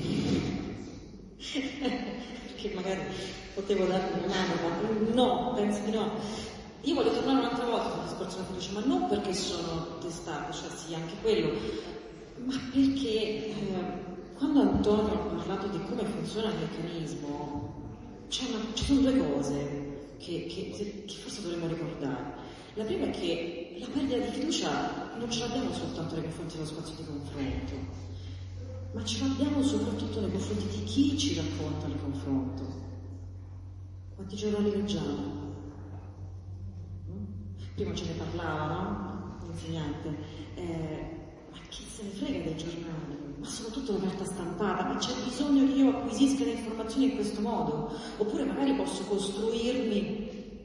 Perché magari potevo darmi una mano, ma no, penso di no. Io voglio tornare un'altra volta sul discorso della fiducia, ma non perché sono testato, cioè sì, anche quello, ma perché quando Antonio ha parlato di come funziona il meccanismo, ci sono due cose che forse dovremmo ricordare. La prima è che la perdita di fiducia non ce l'abbiamo soltanto nei confronti dello spazio di confronto, ma ce l'abbiamo soprattutto nei confronti di chi ci racconta il confronto. Quanti giornali leggiamo? Prima ce ne parlava, no? L'insegnante. Ma chi se ne frega dei giornali? Ma soprattutto la carta stampata, ma c'è bisogno che io acquisisca le informazioni in questo modo? Oppure magari posso costruirmi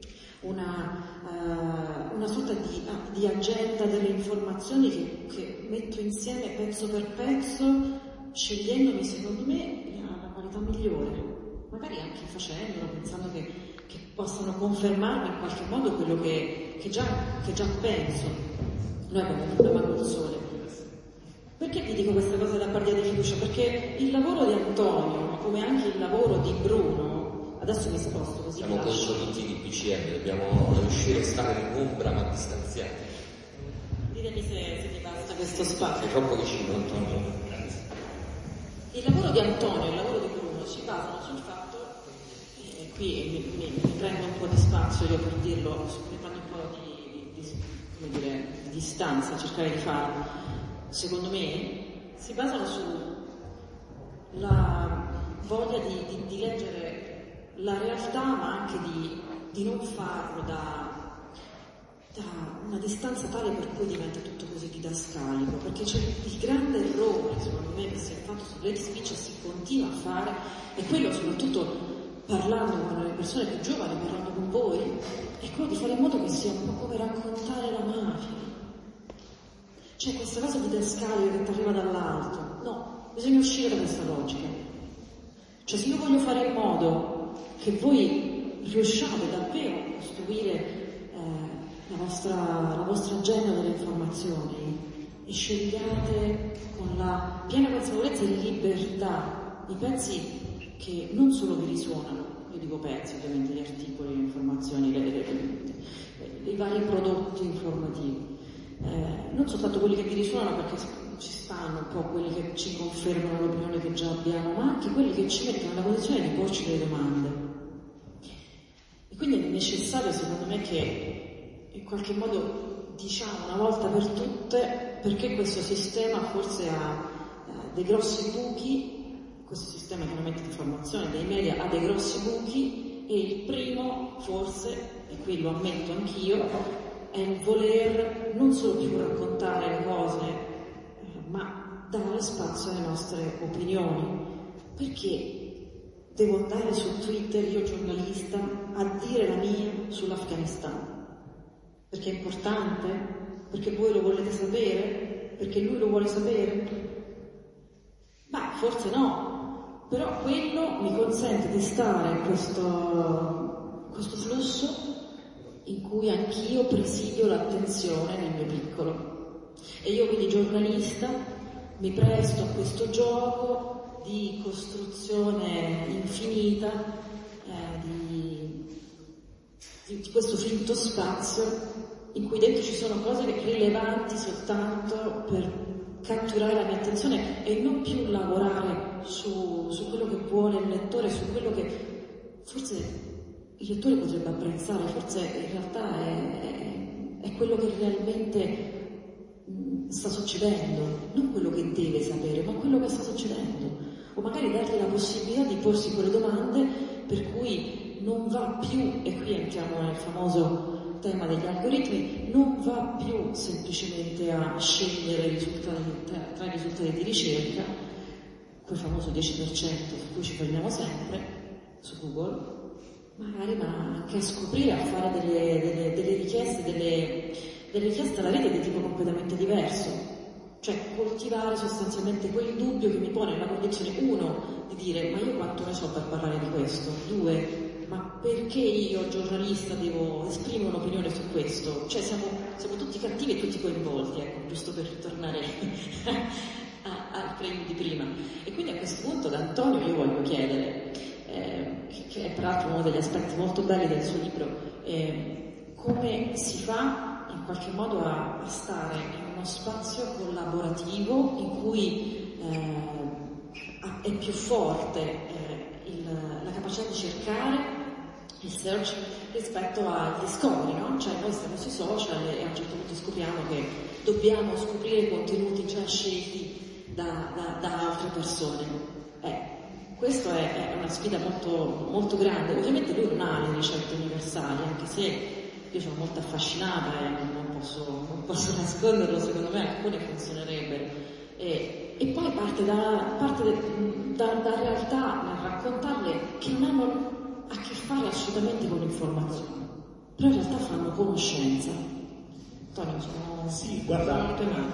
una sorta di agenda delle informazioni che metto insieme pezzo per pezzo, scegliendomi secondo me la qualità migliore. Magari anche facendolo, pensando che possano confermarmi in qualche modo quello che già penso. Noi abbiamo un problema col sole. Perché vi dico questa cosa della perdita di fiducia? Perché il lavoro di Antonio, come anche il lavoro di Bruno, adesso mi sposto così. Siamo consoliti di PCM, dobbiamo riuscire a stare in ombra ma distanziati. Ditemi se ti basta questo spazio. È troppo vicino, Antonio. Il lavoro di Antonio e il lavoro di Bruno si basano sul fatto, e qui mi prendo un po' di spazio io per dirlo, mi prendo un po' di distanza, cercare di farlo. Secondo me si basano sulla voglia di leggere la realtà, ma anche di non farlo da una distanza tale per cui diventa tutto così didascalico, perché c'è il grande errore, secondo me, che si è fatto sull'hate speech e si continua a fare, e quello soprattutto parlando con le persone più giovani, parlando con voi, è quello di fare in modo che sia un po' come raccontare la mafia. c'è questa cosa didascalica che ti arriva dall'alto. No, bisogna uscire da questa logica. Cioè, se io voglio fare in modo che voi riusciate davvero a costruire la vostra agenda delle informazioni e scegliate con la piena consapevolezza e libertà i pezzi che non solo vi risuonano, io dico pezzi, ovviamente gli articoli, le informazioni, i vari prodotti informativi, non soltanto quelli che vi risuonano perché ci stanno un po' quelli che ci confermano l'opinione che già abbiamo, ma anche quelli che ci mettono nella condizione di porci delle domande. E quindi è necessario, secondo me, che in qualche modo diciamo una volta per tutte perché questo sistema forse ha dei grossi buchi, questo sistema chiaramente di informazione dei media ha dei grossi buchi, e il primo forse, e qui lo ammetto anch'io, è il voler non solo più raccontare le cose, ma dare spazio alle nostre opinioni. Perché devo andare su Twitter, io giornalista, a dire la mia sull'Afghanistan? Perché è importante? Perché voi lo volete sapere? Perché lui lo vuole sapere? Ma forse no, però quello mi consente di stare in questo flusso in cui anch'io presidio l'attenzione nel mio piccolo. E io quindi giornalista mi presto a questo gioco di costruzione infinita di questo finto spazio in cui dentro ci sono cose rilevanti soltanto per catturare la mia attenzione e non più lavorare su quello che vuole il lettore, su quello che forse il lettore potrebbe apprezzare, forse in realtà è quello che realmente sta succedendo, non quello che deve sapere, ma quello che sta succedendo. O magari dargli la possibilità di porsi quelle domande per cui non va più, e qui entriamo nel famoso tema degli algoritmi, non va più semplicemente a scegliere tra i risultati di ricerca, quel famoso 10% su cui ci prendiamo sempre, su Google, magari, ma anche a scoprire, a fare delle richieste alla rete di tipo completamente diverso. Cioè coltivare sostanzialmente quel dubbio che mi pone nella condizione, uno, di dire ma io quanto ne so per parlare di questo, due, ma perché io giornalista devo esprimere un'opinione su questo? Cioè siamo tutti cattivi e tutti coinvolti, ecco, giusto per ritornare al premio di prima. E quindi a questo punto ad Antonio io voglio chiedere, che è peraltro uno degli aspetti molto belli del suo libro, come si fa in qualche modo a stare in uno spazio collaborativo in cui è più forte la capacità di cercare, il search, rispetto al discovery, no? Cioè noi stiamo sui social e a un certo punto scopriamo che dobbiamo scoprire contenuti già scelti da altre persone. Questa è una sfida molto, molto grande. Ovviamente lui non ha le ricette universali, anche se io sono molto affascinata e non posso nasconderlo, secondo me alcune funzionerebbero. E poi parte da realtà, nel raccontarle, che non hanno a che fare assolutamente con l'informazione, però in realtà fanno conoscenza. Antonio, sì, guarda,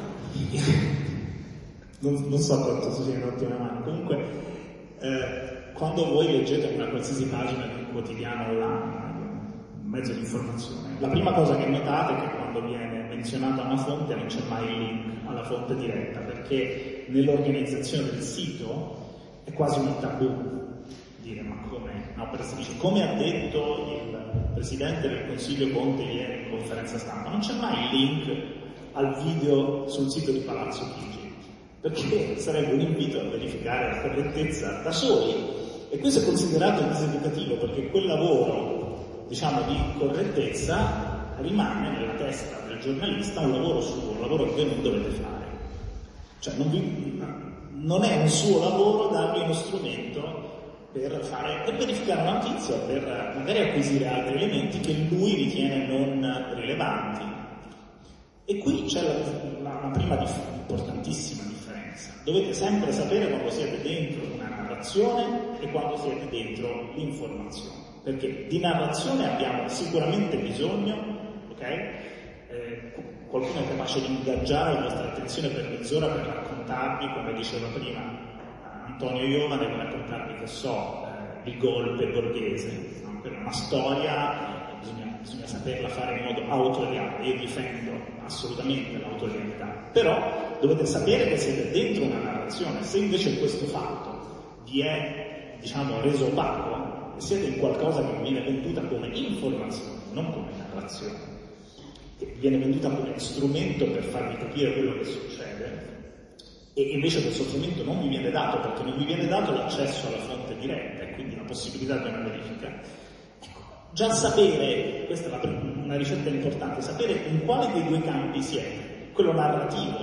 non so quanto sia un'ottima mano, comunque quando voi leggete una qualsiasi pagina di un quotidiano online, un mezzo di informazione, la prima cosa che notate è che quando viene menzionata una fonte non c'è mai il link alla fonte diretta, perché nell'organizzazione del sito è quasi un tabù dire ma come? No, per esempio, come ha detto il Presidente del Consiglio Conte ieri in conferenza stampa, non c'è mai il link al video sul sito di Palazzo Chigi, perché sarebbe un invito a verificare la correttezza da soli. E questo è considerato diseducativo, perché quel lavoro, diciamo, di correttezza rimane nella testa del giornalista un lavoro suo, un lavoro che voi non dovete fare. Cioè non è un suo lavoro darvi uno strumento per verificare una notizia, per magari acquisire altri elementi che lui ritiene non rilevanti. E qui c'è la prima importantissima differenza. Dovete sempre sapere quando siete dentro una narrazione e quando siete dentro l'informazione. Perché di narrazione abbiamo sicuramente bisogno, ok? qualcuno è capace di ingaggiare la nostra attenzione per mezz'ora per raccontarvi, come diceva prima Antonio Iovane, per raccontarvi, che so, il golpe borghese, no? Quella è una storia, bisogna saperla fare in modo autoriale. Io difendo assolutamente l'autorialità, però dovete sapere che siete dentro una narrazione. Se invece questo fatto vi è, diciamo, reso opaco, siete in qualcosa che viene venduta come informazione, non come narrazione, che viene venduta come strumento per farvi capire quello che succede, e invece questo strumento non vi viene dato, perché non vi viene dato l'accesso alla fonte diretta e quindi la possibilità di una verifica. Ecco, già sapere, questa è una ricetta importante, sapere in quale dei due campi siete, quello narrativo,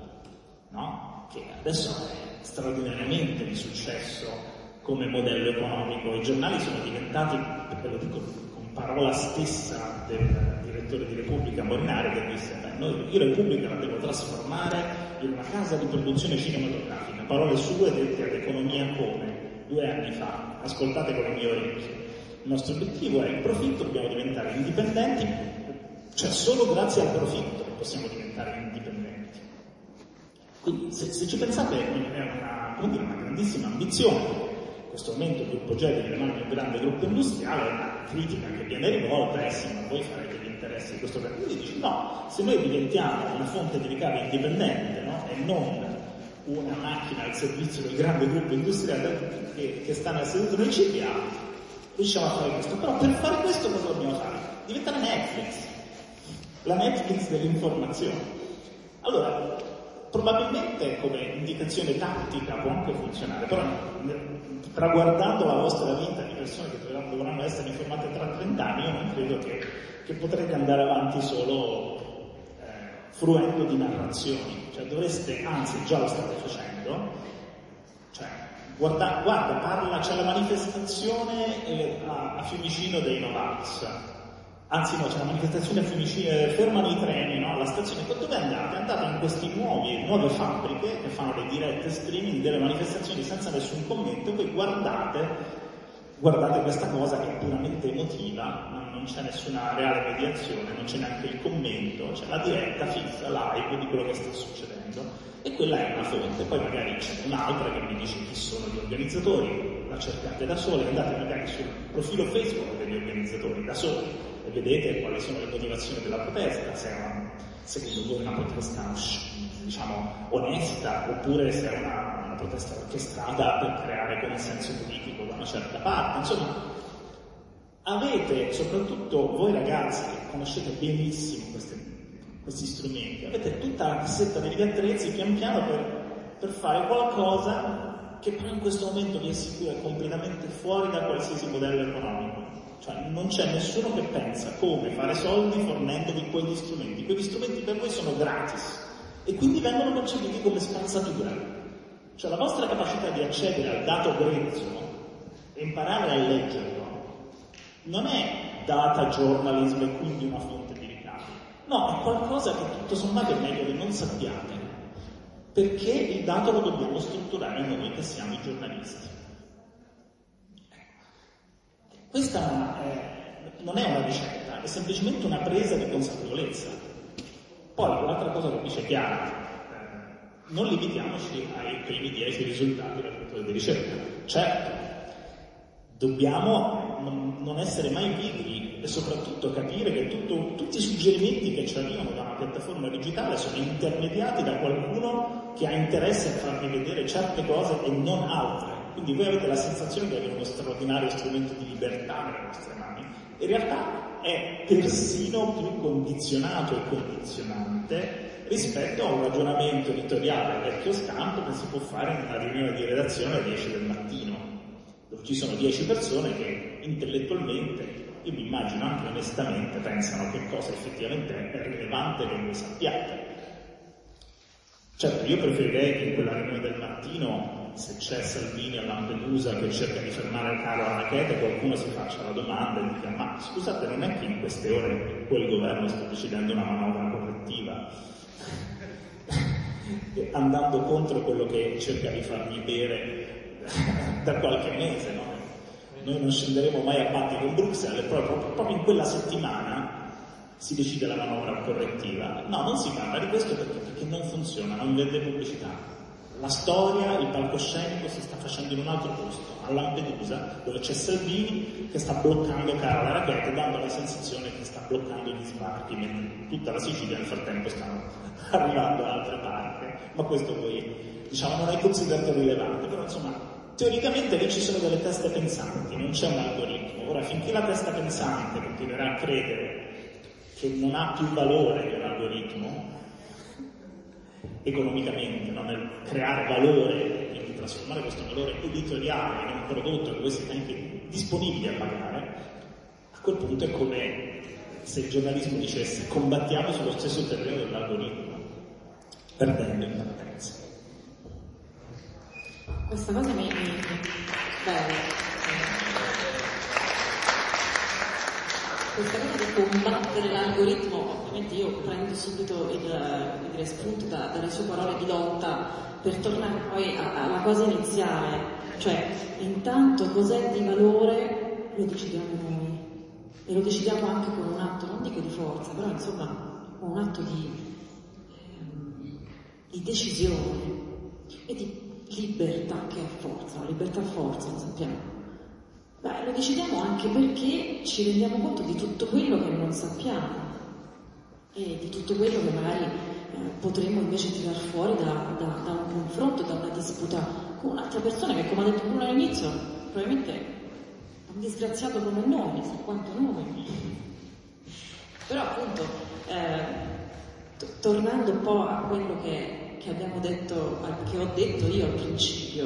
no? Che adesso è straordinariamente di successo come modello economico. I giornali sono diventati, ve lo dico con parola stessa del direttore di Repubblica Molinari, che disse: io Repubblica la devo trasformare in una casa di produzione cinematografica. Parole sue dette all'Economia Come 2 anni fa, ascoltate con le mie orecchie. Il nostro obiettivo è il profitto, dobbiamo diventare indipendenti, cioè solo grazie al profitto possiamo diventare indipendenti. Quindi se ci pensate è una grandissima ambizione. Questo aumento del progetto di rimanere un grande gruppo industriale è una critica che viene rivolta, sì, ma voi farete gli interessi di questo grande. Quindi dici, no, se noi diventiamo una fonte di ricavi indipendente, no, e non una macchina al servizio del grande gruppo industriale che sta nel seduto nel CPA, riusciamo a fare questo. Però per fare questo cosa dobbiamo fare? Diventare Netflix, la Netflix dell'informazione. Allora, probabilmente come indicazione tattica può anche funzionare, però traguardando la vostra vita di persone che dovranno essere informate tra 30 anni, io non credo che potrete andare avanti solo fruendo di narrazioni. Cioè dovreste, anzi già lo state facendo, cioè guarda, parla, c'è la manifestazione a Fiumicino dei Novax. Anzi no, c'è una manifestazione a Fiumicino, fermano i treni, no, alla stazione. Dove andate? Andate in queste nuove fabbriche che fanno le dirette streaming delle manifestazioni senza nessun commento, poi guardate questa cosa che è puramente emotiva, non c'è nessuna reale mediazione, non c'è neanche il commento, c'è la diretta fissa, live di quello che sta succedendo, e quella è una fonte. Poi magari c'è un'altra che vi dice chi sono gli organizzatori, la cercate da soli, andate magari sul profilo Facebook degli organizzatori da soli e vedete quali sono le motivazioni della protesta, se è secondo voi una protesta, diciamo, onesta, oppure se è una protesta orchestrata per creare consenso politico da una certa parte. Insomma, avete, soprattutto voi ragazzi che conoscete benissimo questi strumenti, avete tutta la cassetta degli attrezzi pian piano per fare qualcosa che però in questo momento vi assicuro è completamente fuori da qualsiasi modello economico. Cioè non c'è nessuno che pensa come fare soldi fornendovi quegli strumenti. Quegli strumenti per voi sono gratis e quindi vengono concepiti come spazzatura. Cioè la vostra capacità di accedere al dato grezzo e imparare a leggerlo non è data journalism e quindi una fonte di ricavi. No, è qualcosa che tutto sommato è meglio che non sappiate, perché il dato lo dobbiamo strutturare noi che siamo i giornalisti. Questa non è una ricetta, è semplicemente una presa di consapevolezza. Poi un'altra cosa che dice Chiara, non limitiamoci ai primi 10 risultati del metodo di ricerca. Certo, dobbiamo non essere mai pigri e soprattutto capire che tutti i suggerimenti che ci arrivano da una piattaforma digitale sono intermediati da qualcuno che ha interesse a farvi vedere certe cose e non altre. Quindi voi avete la sensazione di avere uno straordinario strumento di libertà nelle vostre mani. In realtà è persino più condizionato e condizionante rispetto a un ragionamento editoriale al vecchio stampo che si può fare in una riunione di redazione alle 10 del mattino, dove ci sono 10 persone che intellettualmente, io mi immagino anche onestamente, pensano che cosa effettivamente è rilevante che voi sappiate. Certo, io preferirei che in quella riunione del mattino, se c'è Salvini a Lampedusa che cerca di fermare il carro Anachete, qualcuno si faccia la domanda e dica: ma scusate, non è che in queste ore quel governo sta decidendo una manovra correttiva andando contro quello che cerca di fargli bere da qualche mese, no? Noi non scenderemo mai a patti con Bruxelles, proprio in quella settimana si decide la manovra correttiva. No, non si parla di questo perché non funziona, non vende pubblicità. La storia, il palcoscenico si sta facendo in un altro posto, a Lampedusa, dove c'è Salvini che sta bloccando Carola Rackete, dando la sensazione che sta bloccando gli sbarchi, mentre tutta la Sicilia nel frattempo stanno arrivando da altre parti. Ma questo poi, diciamo, non è considerato rilevante, però insomma, teoricamente lì ci sono delle teste pensanti, non c'è un algoritmo. Ora, finché la testa pensante continuerà a credere che non ha più valore che l'algoritmo, economicamente, no? Nel creare valore, quindi trasformare questo valore editoriale in un prodotto che voi siete anche disponibili a pagare, a quel punto è come se il giornalismo dicesse combattiamo sullo stesso terreno dell'algoritmo, perdendo in partenza. Questa cosa mi... Questa cosa di combattere l'algoritmo, ovviamente io prendo subito il spunto dalle sue parole di lotta per tornare poi alla cosa iniziale, cioè intanto cos'è di valore lo decidiamo noi e lo decidiamo anche con un atto, non dico di forza, però insomma con un atto di decisione e di libertà che è forza, la libertà è forza, lo sappiamo. Beh, lo decidiamo anche perché ci rendiamo conto di tutto quello che non sappiamo e di tutto quello che magari potremmo invece tirar fuori da un confronto, da una disputa con un'altra persona che, come ha detto Bruno all'inizio, probabilmente è un disgraziato come noi, ne sa quanto noi. Però appunto, tornando un po' a quello che abbiamo detto, che ho detto io al principio,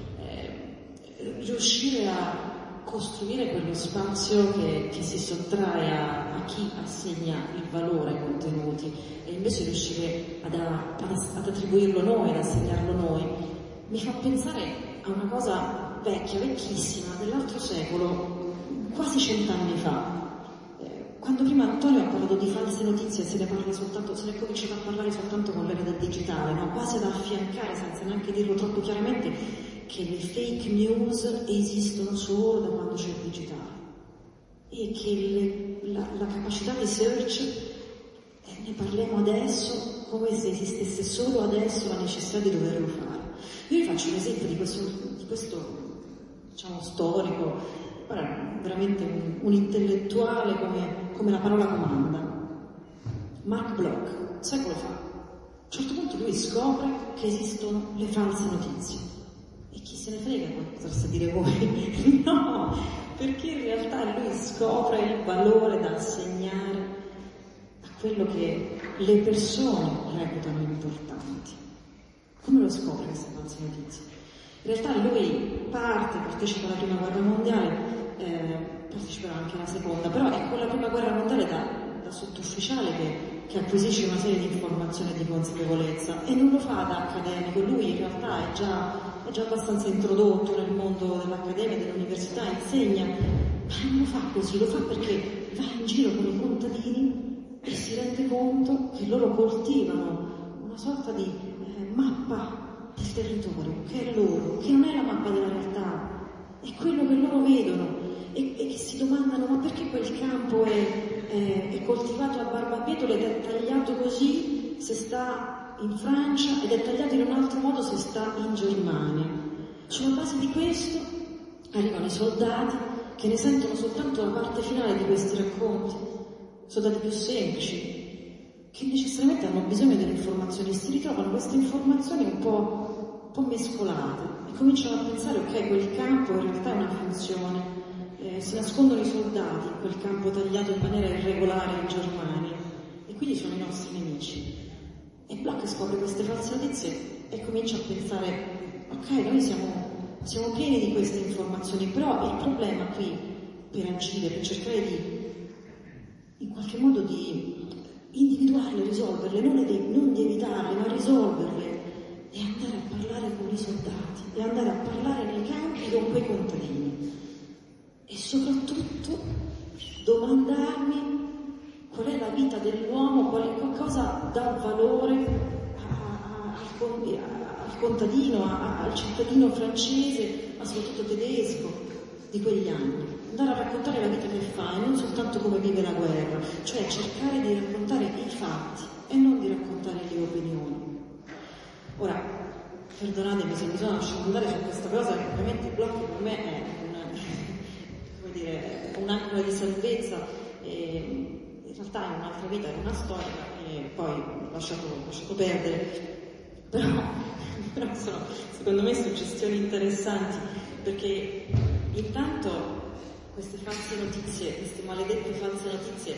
riuscire a costruire quello spazio che si sottrae a chi assegna il valore ai contenuti e invece riuscire ad attribuirlo noi, ad assegnarlo noi, mi fa pensare a una cosa vecchia, vecchissima, dell'altro secolo, quasi 100 anni fa. Quando prima Antonio ha parlato di false notizie, se ne è cominciato a parlare soltanto con l'era del digitale, no? Quasi ad affiancare, senza neanche dirlo troppo chiaramente, che le fake news esistono solo da quando c'è il digitale e che la capacità di search ne parliamo adesso come se esistesse solo adesso la necessità di doverlo fare. Io vi faccio un esempio di questo diciamo storico, veramente un intellettuale come la parola comanda. Mark Bloch, secolo fa, a un certo punto lui scopre che esistono le false notizie. E chi se ne frega cosa potreste dire voi? No, perché in realtà lui scopre il valore da assegnare a quello che le persone reputano importanti. Come lo scopre queste false notizie? In realtà lui partecipa alla Prima Guerra Mondiale, parteciperà anche alla Seconda, però è con la Prima Guerra Mondiale da sottufficiale che acquisisce una serie di informazioni e di consapevolezza e non lo fa da accademico, lui in realtà è già abbastanza introdotto nel mondo dell'accademia, dell'università, insegna, ma non lo fa così, lo fa perché va in giro con i contadini e si rende conto che loro coltivano una sorta di mappa del territorio, che è loro, che non è la mappa della realtà, è quello che loro vedono e che si domandano ma perché quel campo è coltivato a barbabietole ed è tagliato così se sta in Francia ed è tagliato in un altro modo se sta in Germania. Sulla base di questo arrivano i soldati che ne sentono soltanto la parte finale di questi racconti, soldati più semplici, che necessariamente hanno bisogno delle informazioni e si ritrovano queste informazioni un po' mescolate e cominciano a pensare ok, quel campo in realtà è una funzione, si nascondono i soldati in quel campo tagliato in maniera irregolare in Germania e quindi sono i nostri nemici. E Bloch scopre queste false notizie e comincia a pensare ok, noi siamo pieni di queste informazioni, però il problema qui per agire, per cercare di in qualche modo di individuarle, risolverle, non di evitarle, ma risolverle e andare a parlare con i soldati e andare a parlare nei campi con quei contadini e soprattutto domandarmi qual è la vita dell'uomo, cosa dà valore al contadino, al cittadino francese, ma soprattutto tedesco di quegli anni. andare a raccontare la vita che fa e non soltanto come vive la guerra, cioè cercare di raccontare i fatti e non di raccontare le opinioni. Ora, perdonatemi se mi sono lasciato andare su questa cosa, che ovviamente il blog per me è un'ancora di salvezza, in realtà è un'altra vita, è una storia, e poi lasciato perdere. Però sono, secondo me, suggestioni interessanti, perché intanto queste false notizie, queste maledette false notizie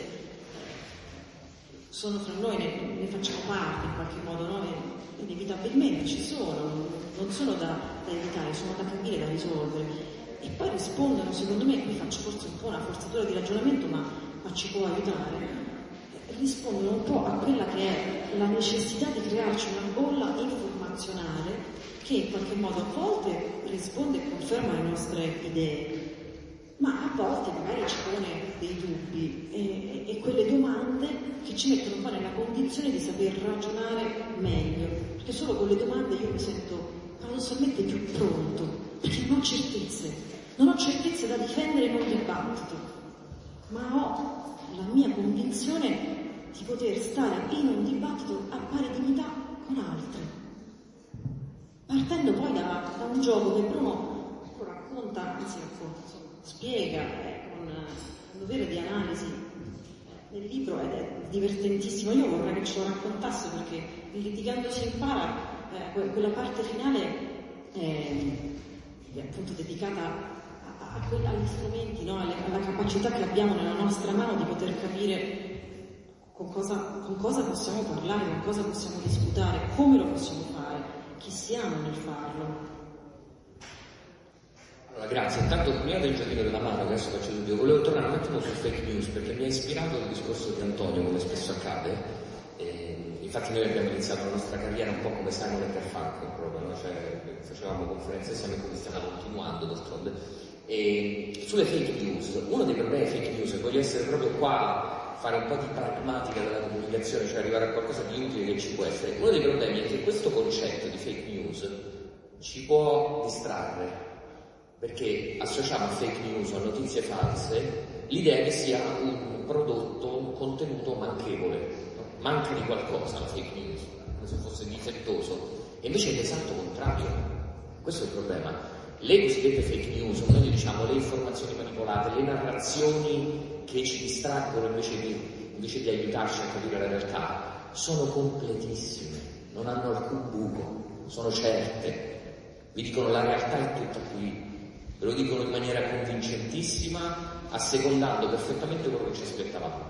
sono fra noi, ne facciamo parte in qualche modo, no? Inevitabilmente ci sono, non sono da evitare, sono da capire, da risolvere, e poi rispondono, secondo me, qui faccio forse un po' una forzatura di ragionamento, ma ci può aiutare, rispondono un po' a quella che è la necessità di crearci una bolla informazionale che in qualche modo a volte risponde e conferma le nostre idee, ma a volte magari ci pone dei dubbi e quelle domande che ci mettono poi nella condizione di saper ragionare meglio, perché solo con le domande io mi sento paradossalmente più pronto, perché non ho certezze da difendere in un dibattito, ma ho la mia convinzione di poter stare in un dibattito a pari dignità con altri, partendo poi da un gioco che Bruno racconta, anzi spiega con un dovere di analisi nel libro, ed è divertentissimo. Io vorrei che ce lo raccontasse, perché in Litigando si impara, quella parte finale è appunto dedicata agli strumenti, no? alla capacità che abbiamo nella nostra mano di poter capire con cosa possiamo parlare, con cosa possiamo disputare, come lo possiamo fare, chi siamo nel farlo. Allora, grazie. Intanto, prima del giardino della mano, adesso faccio il video, volevo tornare un attimo su fake news, perché mi ha ispirato il discorso di Antonio, come spesso accade. Infatti noi abbiamo iniziato la nostra carriera un po' come Simon e Garfunkel, proprio, no? Cioè, facevamo conferenze insieme, come stiamo continuando d'altronde. E sulle fake news, uno dei problemi fake news, e voglio essere proprio qua a fare un po' di pragmatica della comunicazione, cioè arrivare a qualcosa di utile che ci può essere. Uno dei problemi è che questo concetto di fake news ci può distrarre, perché associamo a fake news, a notizie false, l'idea che sia un prodotto, un contenuto manchevole, no? Manca di qualcosa la fake news, come se fosse difettoso, e invece è l'esatto contrario. Questo è il problema. Le cosiddette fake news, o meglio diciamo le informazioni manipolate, le narrazioni che ci distraggono invece di aiutarci a capire la realtà, sono completissime, non hanno alcun buco, sono certe, vi dicono la realtà è tutta qui, ve lo dicono in maniera convincentissima, assecondando perfettamente quello che ci aspettavamo.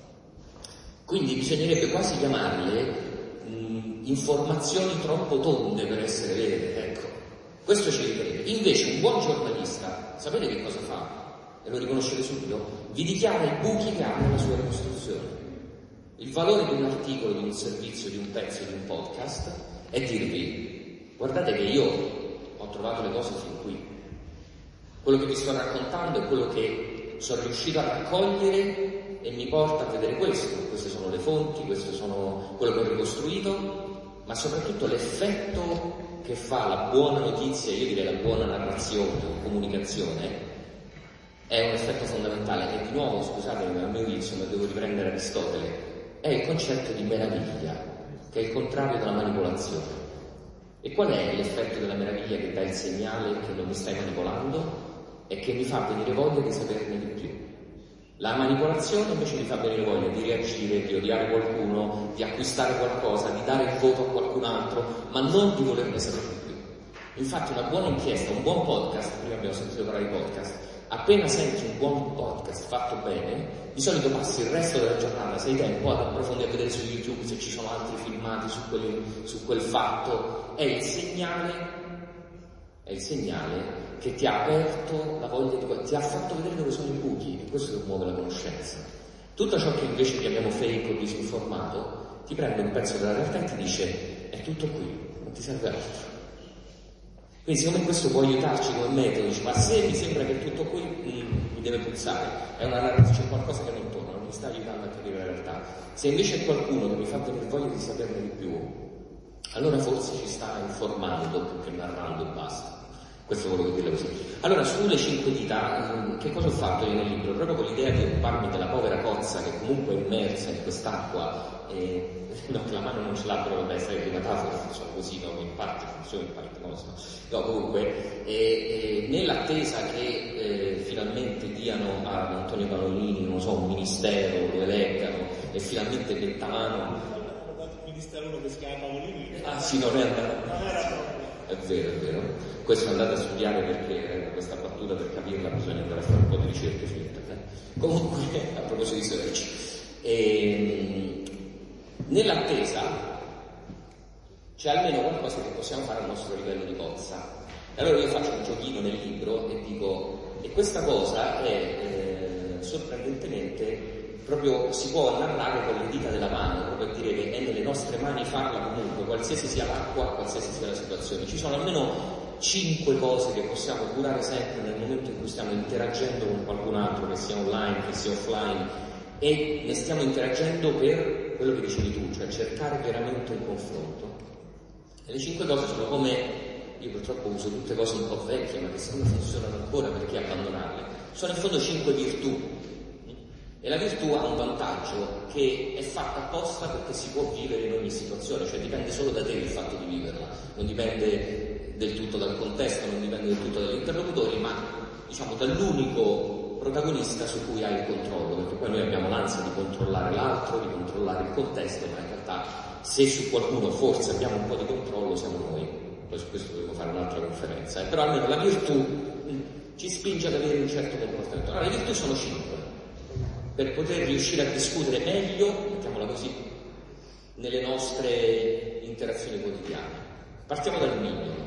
Quindi bisognerebbe quasi chiamarle informazioni troppo tonde per essere vere, ecco. Questo ci riprende. Invece un buon giornalista, sapete che cosa fa? E lo riconoscete subito? Vi dichiara i buchi che ha nella sua ricostruzione. Il valore di un articolo, di un servizio, di un pezzo, di un podcast è dirvi: guardate che io ho trovato le cose fin qui. Quello che vi sto raccontando è quello che sono riuscito a raccogliere e mi porta a vedere questo. Queste sono le fonti, questo sono quello che ho ricostruito, ma soprattutto l'effetto che fa la buona notizia, io direi la buona narrazione o comunicazione, è un effetto fondamentale. E di nuovo, scusate, a mio inizio, ma devo riprendere Aristotele, è il concetto di meraviglia, che è il contrario della manipolazione. E qual è l'effetto della meraviglia che dà il segnale che non mi stai manipolando? E che mi fa venire voglia di saperne di più. La manipolazione invece mi fa venire voglia di reagire, di odiare qualcuno, di acquistare qualcosa, di dare il voto a qualcun altro, ma non di volerne sapere di più. Infatti una buona inchiesta, un buon podcast, prima abbiamo sentito parlare di podcast, appena senti un buon podcast fatto bene, di solito passi il resto della giornata, sei tempo ad approfondire, a vedere su YouTube se ci sono altri filmati su quel fatto. È il segnale che ti ha aperto la voglia ti ha fatto vedere dove sono i buchi, e questo che muove la conoscenza. Tutto ciò che invece chiamiamo fake o disinformato ti prende un pezzo della realtà e ti dice: è tutto qui, non ti serve altro. Quindi siccome questo può aiutarci come metodo, dici: ma se mi sembra che è tutto qui, mi deve puzzare, è una narrazione, c'è qualcosa che non torna, non mi sta aiutando a capire la realtà. Se invece è qualcuno che mi fa venire voglia di saperne di più, allora forse ci sta informando più che narrando e basta. Questo volevo dire così. Allora, sulle 5 dita, che cosa ho fatto io nel libro? Proprio con l'idea di occuparmi della povera cozza che comunque è immersa in quest'acqua, no, che la mano non ce l'ha, però vabbè, sai che le metafore funzionano così, no? In parte funziona, in parte no, no, comunque, nell'attesa che finalmente diano ad Antonio Paolini, non so, un ministero, lo eleggano e finalmente Pettamano... Il ministero uno che si chiama Paolini? Ah sì, non era proprio. È vero. Questo andate a studiare perché questa battuta per capirla bisogna andare a fare un po' di ricerche su internet. Comunque, a proposito di Severci, nell'attesa c'è almeno qualcosa che possiamo fare al nostro livello di cozza. E allora io faccio un giochino nel libro e dico, e questa cosa è sorprendentemente proprio si può narrare con le dita della mano, proprio dire che è nelle nostre mani farla comunque, qualsiasi sia l'acqua, qualsiasi sia la situazione. Ci sono almeno 5 cose che possiamo curare sempre nel momento in cui stiamo interagendo con qualcun altro, che sia online, che sia offline, e ne stiamo interagendo per quello che dicevi tu, cioè cercare veramente il confronto. E le 5 cose sono come... Io purtroppo uso tutte cose un po' vecchie, ma che secondo me funzionano ancora, perché abbandonarle? Sono in fondo 5 virtù. E la virtù ha un vantaggio, che è fatta apposta perché si può vivere in ogni situazione, cioè dipende solo da te il fatto di viverla, non dipende del tutto dal contesto, non dipende del tutto dagli interlocutori, ma diciamo dall'unico protagonista su cui hai il controllo, perché poi noi abbiamo l'ansia di controllare l'altro, di controllare il contesto, ma in realtà se su qualcuno forse abbiamo un po' di controllo siamo noi. Poi su questo dovevo fare un'altra conferenza, però almeno la virtù ci spinge ad avere un certo comportamento. Allora le virtù sono 5. Per poter riuscire a discutere meglio, mettiamola così, nelle nostre interazioni quotidiane. Partiamo dal mignolo.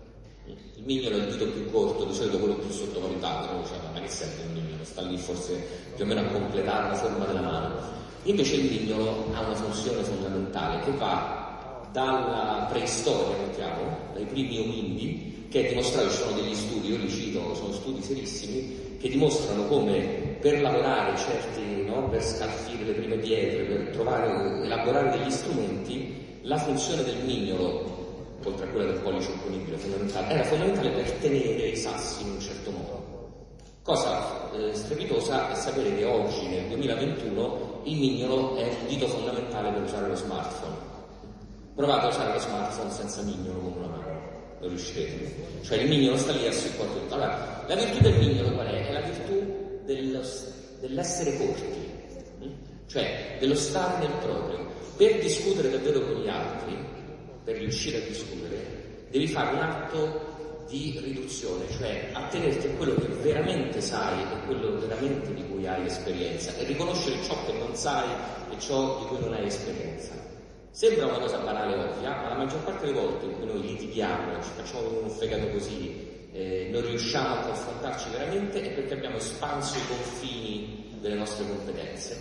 Il mignolo è il dito più corto, di solito quello più sottovalutato, no? Cioè, ma che serve il mignolo? Sta lì forse più o meno a completare la forma della mano. Invece il mignolo ha una funzione fondamentale che va dalla preistoria, mettiamo, dai primi ominidi, che è dimostrato, ci sono degli studi, io li cito, sono studi serissimi, che dimostrano come per lavorare certi, no, per scalfire le prime pietre, per trovare, elaborare degli strumenti, la funzione del mignolo, oltre a quella del pollice opponibile, era fondamentale per tenere i sassi in un certo modo. Cosa strepitosa è sapere che oggi, nel 2021, il mignolo è un dito fondamentale per usare lo smartphone. Provate a usare lo smartphone senza mignolo con una mano. Lo riuscirete. Cioè il mignolo sta lì a supporto tutto. Allora, la virtù del mignolo qual è? È la virtù dell'essere corti, cioè dello stare nel proprio. Per discutere davvero con gli altri, per riuscire a discutere, devi fare un atto di riduzione, cioè attenerti a quello che veramente sai e quello veramente di cui hai esperienza e riconoscere ciò che non sai e ciò di cui non hai esperienza. Sembra una cosa banale e ovvia, ma la maggior parte delle volte in cui noi litighiamo, ci facciamo un fegato così, non riusciamo a confrontarci veramente, è perché abbiamo espanso i confini delle nostre competenze.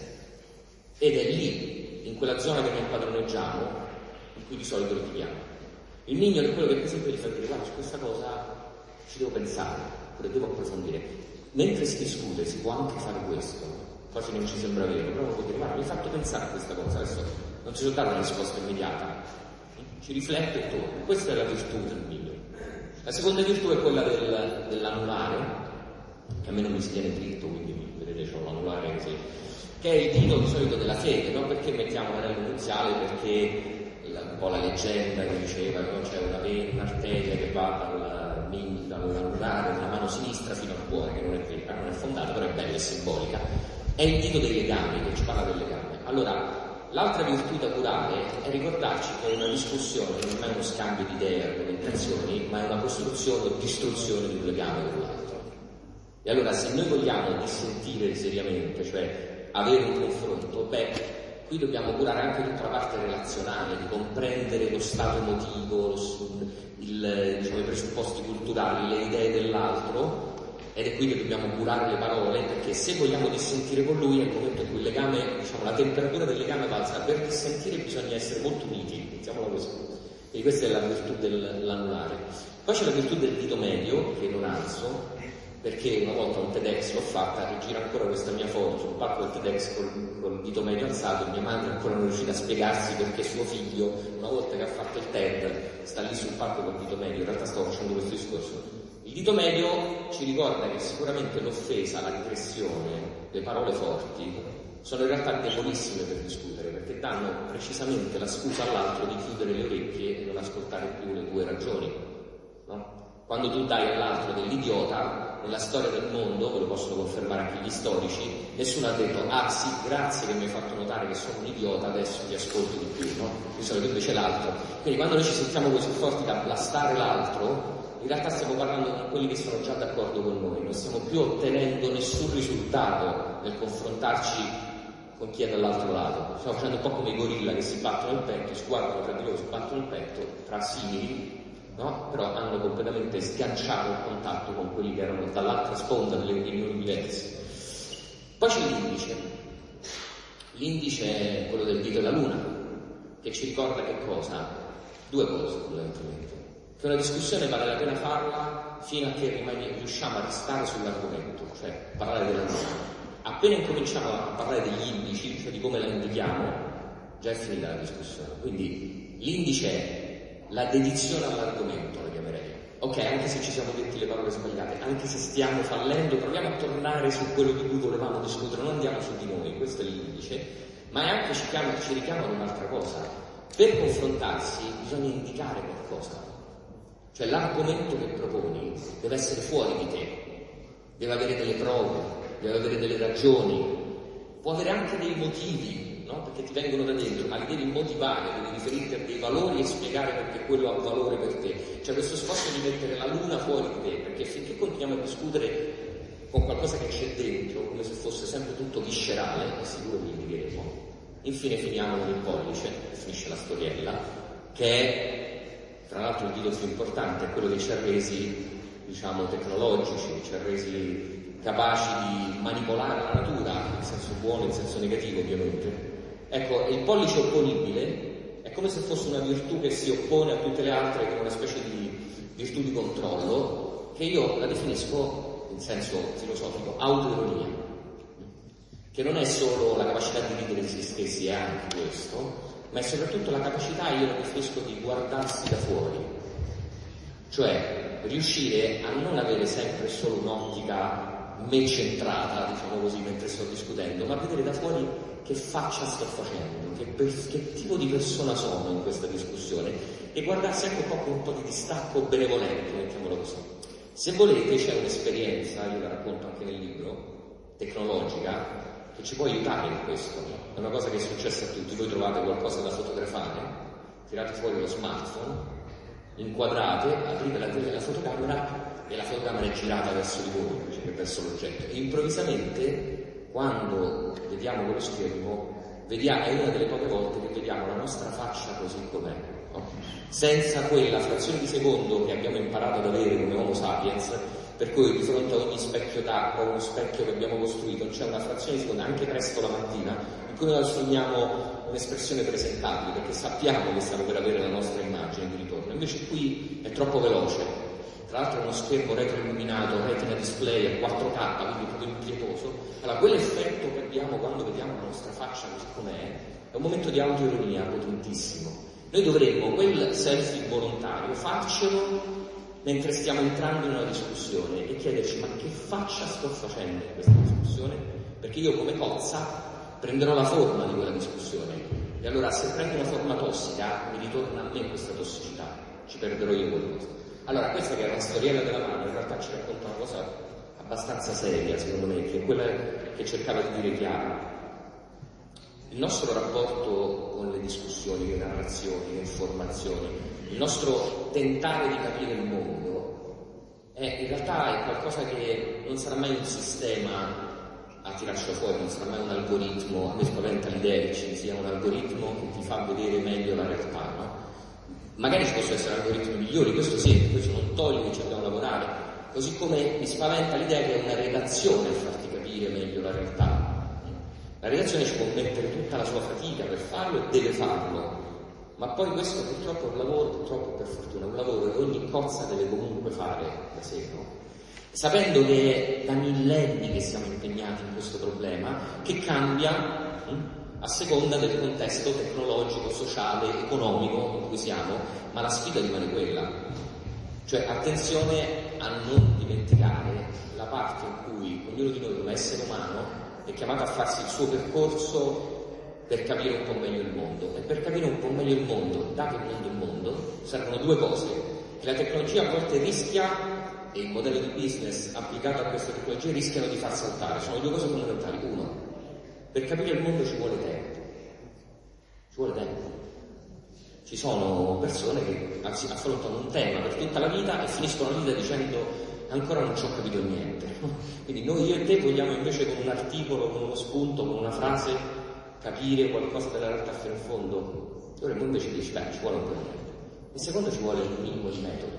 Ed è lì, in quella zona che noi impadroneggiamo, in cui di solito litighiamo. Il mignolo è quello che per esempio ti fa dire, guarda, su questa cosa ci devo pensare, oppure devo approfondire. Mentre si discute si può anche fare questo, quasi non ci sembra vero, però uno può dire, guarda, mi hai fatto pensare a questa cosa, adesso non ci so dare una risposta immediata, ci riflette e torna. Questa è la virtù del mignolo. La seconda virtù è quella dell'anulare, che a me non mi si tiene dritto, quindi vedete c'ho l'anulare così, che è il dito di solito della fede, no? Perché mettiamo l'anello nuziale? Perché un po' la leggenda che diceva che c'è un'arteria che va dall'anulare della mano sinistra fino al cuore, che non è vera, non è fondata, però è bella e simbolica. È il dito dei legami, che ci parla del legame. Allora, l'altra virtù da curare è ricordarci che una discussione non è uno scambio di idee, argomentazioni, ma è una costruzione o distruzione di un legame con l'altro. E allora se noi vogliamo dissentire seriamente, cioè avere un confronto, qui dobbiamo curare anche tutta la parte relazionale, di comprendere lo stato emotivo, i presupposti culturali, le idee dell'altro, ed è qui che dobbiamo curare le parole, perché se vogliamo dissentire con lui è il momento in cui il legame, la temperatura del legame va alzata. Per dissentire bisogna essere molto uniti, mettiamola così. E questa è la virtù dell'anulare. Poi c'è la virtù del dito medio, che non alzo, perché una volta un TEDx l'ho fatta e gira ancora questa mia foto sul palco del TEDx col dito medio alzato, e mia madre ancora non è riuscita a spiegarsi perché suo figlio, una volta che ha fatto il TED, sta lì sul palco col dito medio. In realtà stavo facendo questo discorso. Il dito medio ci ricorda che sicuramente l'offesa, la digressione, le parole forti sono in realtà debolissime per discutere, perché danno precisamente la scusa all'altro di chiudere le orecchie e non ascoltare più le tue ragioni, no? Quando tu dai all'altro dell'idiota, nella storia del mondo, ve lo possono confermare anche gli storici, nessuno ha detto ah sì, grazie che mi hai fatto notare che sono un idiota, adesso ti ascolto di più, no? Di solito invece l'altro. Quindi quando noi ci sentiamo così forti da blastare l'altro, in realtà stiamo parlando con quelli che sono già d'accordo con noi, non stiamo più ottenendo nessun risultato nel confrontarci con chi è dall'altro lato. Stiamo facendo un po' come i gorilla che si battono il petto, si guardano tra di loro, si battono il petto tra simili, no? Però hanno completamente sganciato il contatto con quelli che erano dall'altra sponda delle opinioni diverse. Poi c'è l'indice. L'indice è quello del dito e la luna, che ci ricorda che cosa? Due cose, fondamentalmente. Che una discussione vale la pena farla fino a che riusciamo a restare sull'argomento, cioè parlare della luna. Appena incominciamo a parlare degli indici, cioè di come la indichiamo, già è finita la discussione. Quindi l'indice è la dedizione all'argomento, la chiamerei. Ok, anche se ci siamo detti le parole sbagliate, anche se stiamo fallendo, proviamo a tornare su quello di cui volevamo discutere, non andiamo su di noi, questo è l'indice, ma è anche ci richiama ad un'altra cosa. Per confrontarsi bisogna indicare qualcosa. Cioè l'argomento che proponi deve essere fuori di te, deve avere delle prove, deve avere delle ragioni, può avere anche dei motivi, no? Perché ti vengono da dentro, ma li devi motivare, devi riferirti a dei valori e spiegare perché quello ha valore per te. C'è questo sforzo di mettere la luna fuori di te, perché finché continuiamo a discutere con qualcosa che c'è dentro, come se fosse sempre tutto viscerale, è sicuro che litigheremo. Infine finiamo con il pollice, finisce la storiella, che è tra l'altro il dito più importante, è quello che ci ha resi, diciamo, tecnologici, ci ha resi capaci di manipolare la natura, in senso buono e in senso negativo ovviamente. Ecco, il pollice opponibile è come se fosse una virtù che si oppone a tutte le altre, come una specie di virtù di controllo, che io la definisco, in senso filosofico, autoironia, che non è solo la capacità di ridere di se stessi, è anche questo, ma è soprattutto la capacità, io la definisco, di guardarsi da fuori, cioè riuscire a non avere sempre solo un'ottica me centrata, diciamo così, mentre sto discutendo, ma vedere da fuori che faccia sto facendo, che tipo di persona sono in questa discussione, e guardarsi anche un po' con un po' di distacco benevolente, mettiamolo così. Se volete c'è un'esperienza, io la racconto anche nel libro, tecnologica, che ci può aiutare in questo. È una cosa che è successa a tutti. Voi trovate qualcosa da fotografare, tirate fuori lo smartphone, inquadrate, aprite la fotocamera e la fotocamera è girata verso di voi invece che verso l'oggetto. E improvvisamente, quando vediamo quello schermo, è una delle poche volte che vediamo la nostra faccia così com'è, no? Senza quella frazione di secondo che abbiamo imparato ad avere come Homo sapiens, per cui di fronte a ogni specchio d'acqua, uno specchio che abbiamo costruito, c'è una frazione di secondo, anche presto la mattina, in cui noi assumiamo un'espressione presentabile, perché sappiamo che stiamo per avere la nostra immagine di ritorno. Invece qui è troppo veloce. Tra l'altro è uno schermo retroilluminato, retina display a 4K, quindi proprio impietoso. Allora, quell'effetto che abbiamo quando vediamo la nostra faccia così com'è un momento di autoironia potentissimo. Noi dovremmo, quel selfie volontario, farcelo mentre stiamo entrando in una discussione e chiederci: ma che faccia sto facendo in questa discussione? Perché io come cozza prenderò la forma di quella discussione, e allora se prendo una forma tossica mi ritorna a me questa tossicità, ci perderò io qualcosa. Allora questa, che è una storiella della mano, in realtà ci racconta una cosa abbastanza seria, secondo me, che è quella che cercava di dire Chiara. Il nostro rapporto con le discussioni, le narrazioni, le informazioni, il nostro tentare di capire il mondo in realtà è qualcosa che non sarà mai un sistema a tirarci fuori, non sarà mai un algoritmo. A me spaventa l'idea che ci sia un algoritmo che ti fa vedere meglio la realtà, no? Magari ci possono essere algoritmi migliori, questo sì, questo non toglie che ci dobbiamo lavorare, così come mi spaventa l'idea che è una redazione a farti capire meglio la realtà. La redazione ci può mettere tutta la sua fatica per farlo e deve farlo, ma poi questo purtroppo è un lavoro, purtroppo per fortuna, è un lavoro che ogni cozza deve comunque fare da sé, no? Sapendo che è da millenni che siamo impegnati in questo problema, che cambia a seconda del contesto tecnologico, sociale, economico in cui siamo, ma la sfida rimane quella. Cioè, attenzione a non dimenticare la parte in cui ognuno di noi come essere umano è chiamato a farsi il suo percorso per capire un po' meglio il mondo. E per capire un po' meglio il mondo, da che mondo è mondo, servono due cose, che la tecnologia a volte rischia, e il modello di business applicato a queste tecnologie rischiano di far saltare. Sono due cose fondamentali. Uno, per capire il mondo ci vuole tempo. Ci vuole tempo. Ci sono persone che affrontano un tema per tutta la vita e finiscono la vita dicendo ancora non ci ho capito niente. Quindi noi, io e te, vogliamo invece con un articolo, con uno spunto, con una frase capire qualcosa della realtà fino in fondo. Ora tu invece dici, beh, ci vuole un po' di tempo. E secondo, ci vuole un minimo di metodo.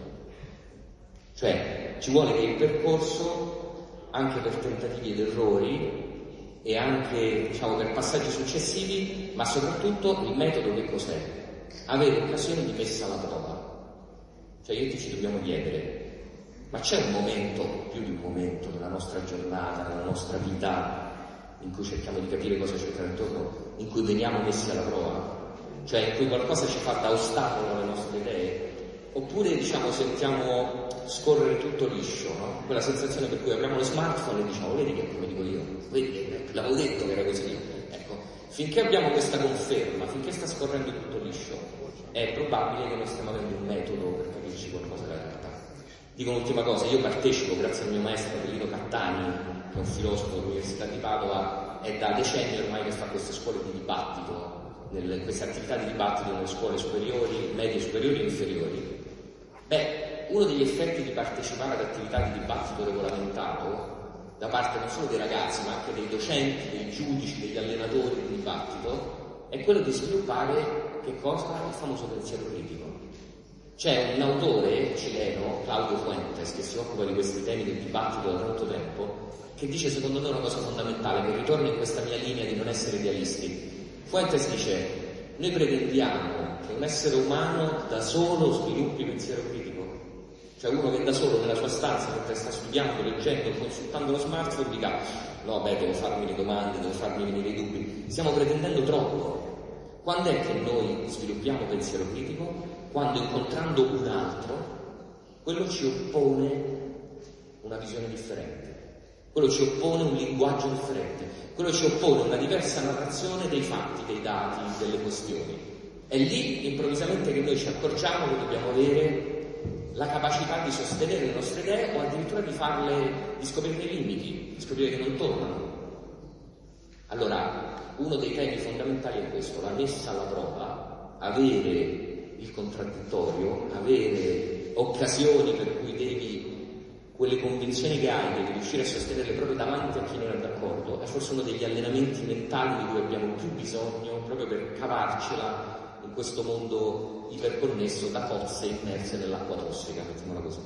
Cioè, ci vuole che il percorso, anche per tentativi ed errori, e anche, diciamo, per passaggi successivi, ma soprattutto il metodo che cos'è? Avere occasioni di messa alla prova. Cioè io e te ci dobbiamo chiedere, ma c'è un momento, più di un momento nella nostra giornata, nella nostra vita, in cui cerchiamo di capire cosa c'è intorno, in cui veniamo messi alla prova? Cioè in cui qualcosa ci fa da ostacolo alle nostre idee? Oppure, diciamo, sentiamo scorrere tutto liscio, no? Quella sensazione per cui apriamo lo smartphone e diciamo, vedi che come dico io, vedi, l'avevo detto che era così. Ecco, finché abbiamo questa conferma, finché sta scorrendo tutto liscio, è probabile che noi stiamo avendo un metodo per capirci qualcosa della realtà. Dico un'ultima cosa, io partecipo, grazie al mio maestro Adelino Cattani, che è un filosofo dell'Università di Padova, è da decenni ormai che fa queste scuole di dibattito, queste attività di dibattito nelle scuole superiori, medie superiori e inferiori. Beh, uno degli effetti di partecipare ad attività di dibattito regolamentato da parte non solo dei ragazzi ma anche dei docenti, dei giudici, degli allenatori di dibattito è quello di sviluppare che cosa? Il famoso pensiero critico. C'è un autore cileno, Claudio Fuentes, che si occupa di questi temi del dibattito da tanto tempo, che dice secondo me una cosa fondamentale, che ritorna in questa mia linea di non essere idealisti. Fuentes dice, noi pretendiamo che un essere umano da solo sviluppi pensiero critico, cioè uno che da solo nella sua stanza, mentre sta studiando, leggendo, consultando lo smartphone, dica no, devo farmi le domande, devo farmi venire i dubbi. Stiamo pretendendo troppo. Quando è che noi sviluppiamo pensiero critico? Quando incontrando un altro, quello ci oppone una visione differente, quello ci oppone un linguaggio differente, quello ci oppone una diversa narrazione dei fatti, dei dati, delle questioni. È lì improvvisamente che noi ci accorgiamo che dobbiamo avere la capacità di sostenere le nostre idee o addirittura di scoprire i limiti, di scoprire che non tornano. Allora, uno dei temi fondamentali è questo, la messa alla prova, avere il contraddittorio, avere occasioni per cui quelle convinzioni che hai, devi riuscire a sostenerle proprio davanti a chi non è d'accordo, è forse uno degli allenamenti mentali di cui abbiamo più bisogno proprio per cavarcela in questo mondo iperconnesso da cozze immerse nell'acqua tossica, mettiamola così.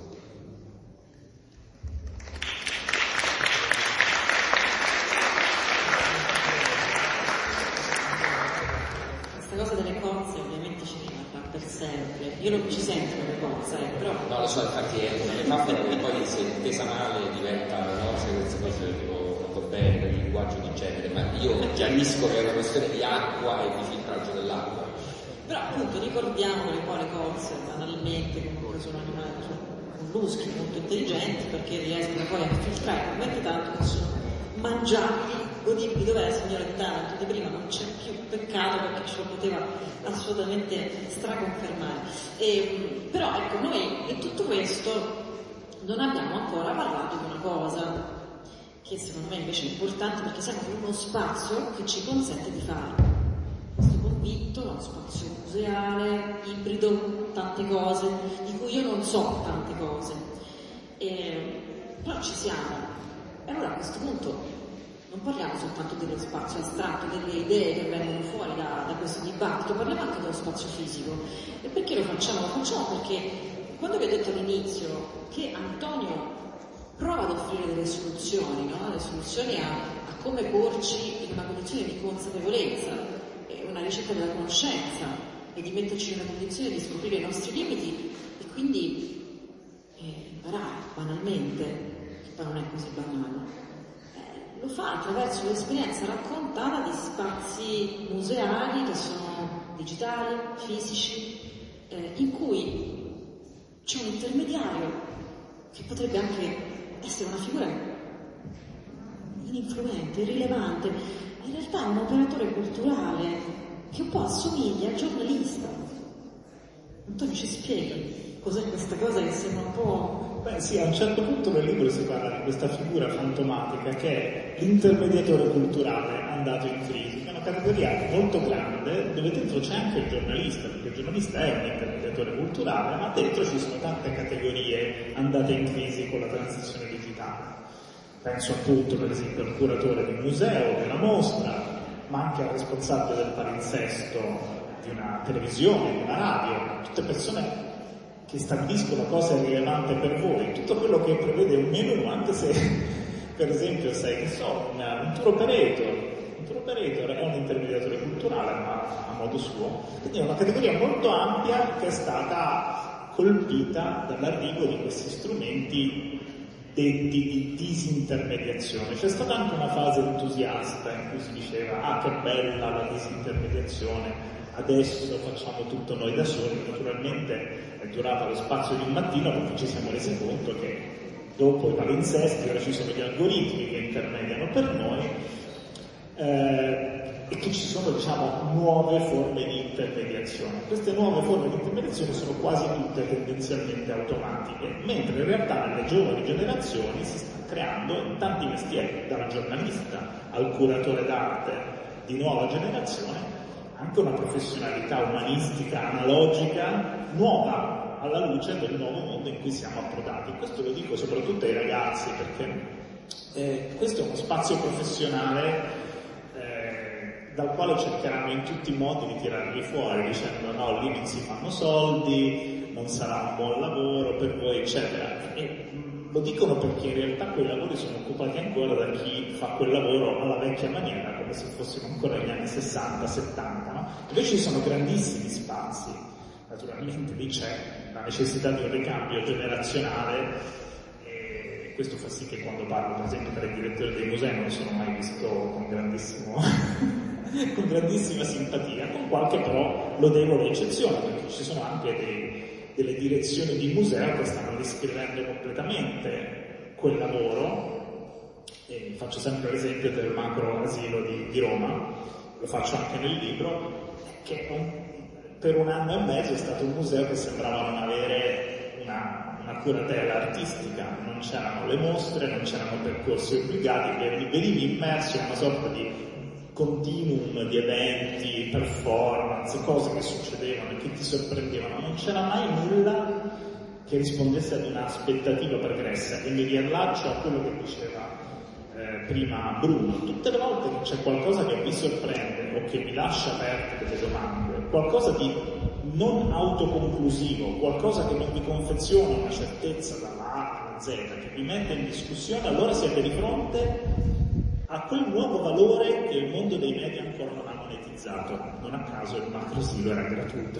Questa cosa delle cozze ovviamente ci rimane per sempre. Io non ci sento le cozze, però... No, lo so, infatti è una metafora che poi se intesa male diventa, no, se queste cose tipo non va bene per il linguaggio di genere, ma io chiarisco che è una questione di acqua e di filtraggio dell'acqua. Però appunto ricordiamo che poi le cozze banalmente comunque sono animali molluschi molto intelligenti perché riescono poi a filtrare talmente tanto che sono mangiabili, godibili. Dov'è la signora di Taranto di prima? Non c'è più, peccato perché ce lo poteva assolutamente straconfermare. Però ecco, noi in tutto questo non abbiamo ancora parlato di una cosa che secondo me invece è importante perché siamo in uno spazio che ci consente di farlo. Questo convitto è uno spazio museale, ibrido, tante cose, di cui io non so tante cose. Però ci siamo. E allora a questo punto non parliamo soltanto dello spazio astratto, delle idee che vengono fuori da questo dibattito, parliamo anche dello spazio fisico. E perché lo facciamo? Lo facciamo perché quando vi ho detto all'inizio che Antonio prova ad offrire delle soluzioni, no? Le soluzioni a come porci in una condizione di consapevolezza, una ricerca della conoscenza e di metterci nella condizione di scoprire i nostri limiti e quindi imparare banalmente, che poi non è così banale. Lo fa attraverso l'esperienza raccontata di spazi museali che sono digitali, fisici, in cui c'è un intermediario che potrebbe anche essere una figura ininfluente, irrilevante, ma in realtà è un operatore culturale che un po' assomiglia al giornalista. Antonio, ci spieghi cos'è questa cosa che sembra un po'... Beh sì, a un certo punto nel libro si parla di questa figura fantomatica che è l'intermediatore culturale andato in crisi, che è una categoria molto grande dove dentro c'è anche il giornalista, perché il giornalista è un intermediatore culturale, ma dentro ci sono tante categorie andate in crisi con la transizione digitale. Penso appunto per esempio al curatore di un museo, di una mostra, ma anche al responsabile del palinsesto di una televisione, di una radio, tutte persone che stabiliscono cosa è rilevante per voi, tutto quello che prevede un menù, anche se per esempio sei, che so, un tour operator è un intermediatore culturale ma a modo suo, quindi è una categoria molto ampia che è stata colpita dall'arrivo di questi strumenti detti di disintermediazione. C'è stata anche una fase entusiasta in cui si diceva che bella la disintermediazione, adesso facciamo tutto noi da soli. Naturalmente è durata lo spazio di un mattino perché ci siamo resi conto che dopo i palinsesti ora ci sono gli algoritmi che intermediano per noi e che ci sono, diciamo, nuove forme di intermediazione. Queste nuove forme di intermediazione sono quasi tutte tendenzialmente automatiche, mentre in realtà nelle giovani generazioni si sta creando in tanti mestieri, dal giornalista al curatore d'arte di nuova generazione, anche una professionalità umanistica, analogica, nuova, alla luce del nuovo mondo in cui siamo approdati. Questo lo dico soprattutto ai ragazzi, perché questo è uno spazio professionale dal quale cercheranno in tutti i modi di tirarli fuori, dicendo no, lì non si fanno soldi, non sarà un buon lavoro per voi, eccetera. E lo dicono perché in realtà quei lavori sono occupati ancora da chi fa quel lavoro alla vecchia maniera, come se fossimo ancora negli anni 60-70, no? Invece ci sono grandissimi spazi, naturalmente lì c'è la necessità di un ricambio generazionale. Questo fa sì che quando parlo per esempio tra i direttori dei musei non sono mai visto con grandissima simpatia, con qualche però lodevole eccezione, perché ci sono anche delle direzioni di museo che stanno riscrivendo completamente quel lavoro. E faccio sempre l'esempio del macro asilo di Roma, lo faccio anche nel libro, che per 1 anno e mezzo è stato un museo che sembrava non avere una curatela artistica, non c'erano le mostre, non c'erano percorsi obbligati, venivi immerso in una sorta di continuum di eventi, performance, cose che succedevano e che ti sorprendevano. Non c'era mai nulla che rispondesse ad un'aspettativa pregressa, e mi riallaccio a quello che diceva prima Bruno. Tutte le volte che c'è qualcosa che vi sorprende o che vi lascia aperte delle domande, qualcosa di non autoconclusivo, qualcosa che non vi confeziona una certezza dalla A alla Z, che vi mette in discussione, allora siete di fronte a quel nuovo valore che il mondo dei media ancora non ha monetizzato. Non a caso il macrosilo era gratuito.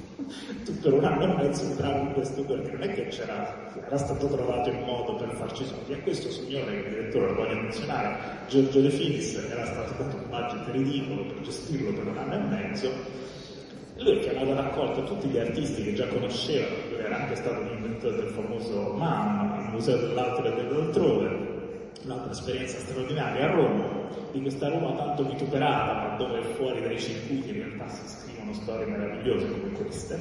Tu per 1 anno e mezzo entravi in questo, perché non è che era stato trovato il modo per farci soldi. A questo signore, il direttore, lo voglio menzionare, Giorgio De Finis, era stato dato un budget ridicolo per gestirlo per 1 anno e mezzo. Lui ha chiamato a raccolta tutti gli artisti che già conoscevano, lui era anche stato l'inventore del famoso MAM, il Museo dell'Altro e dell'Altrove, un'altra esperienza straordinaria a Roma, di questa Roma tanto vituperata, ma dove fuori dai circuiti in realtà si scrivono storie meravigliose come queste.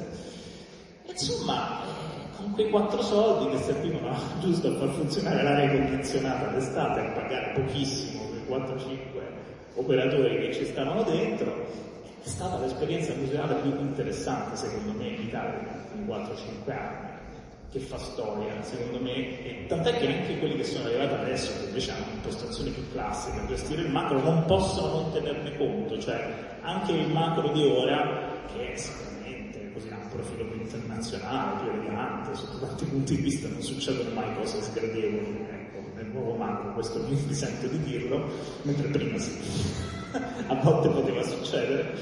E insomma, con quei 4 soldi che servivano giusto a far funzionare l'aria condizionata d'estate, a pagare pochissimo quei 4-5 operatori che ci stavano dentro, è stata l'esperienza museale più interessante secondo me in Italia in 4-5 anni, che fa storia secondo me, e tant'è che anche quelli che sono arrivati adesso, che invece hanno un'impostazione più classica a gestire il macro, non possono non tenerne conto. Cioè anche il macro di ora, che è sicuramente così, ha un profilo più internazionale, più elegante, sotto tanti punti di vista non succedono mai cose sgradevoli, ecco, nel nuovo macro questo mi sento di dirlo, mentre prima sì. A volte poteva succedere,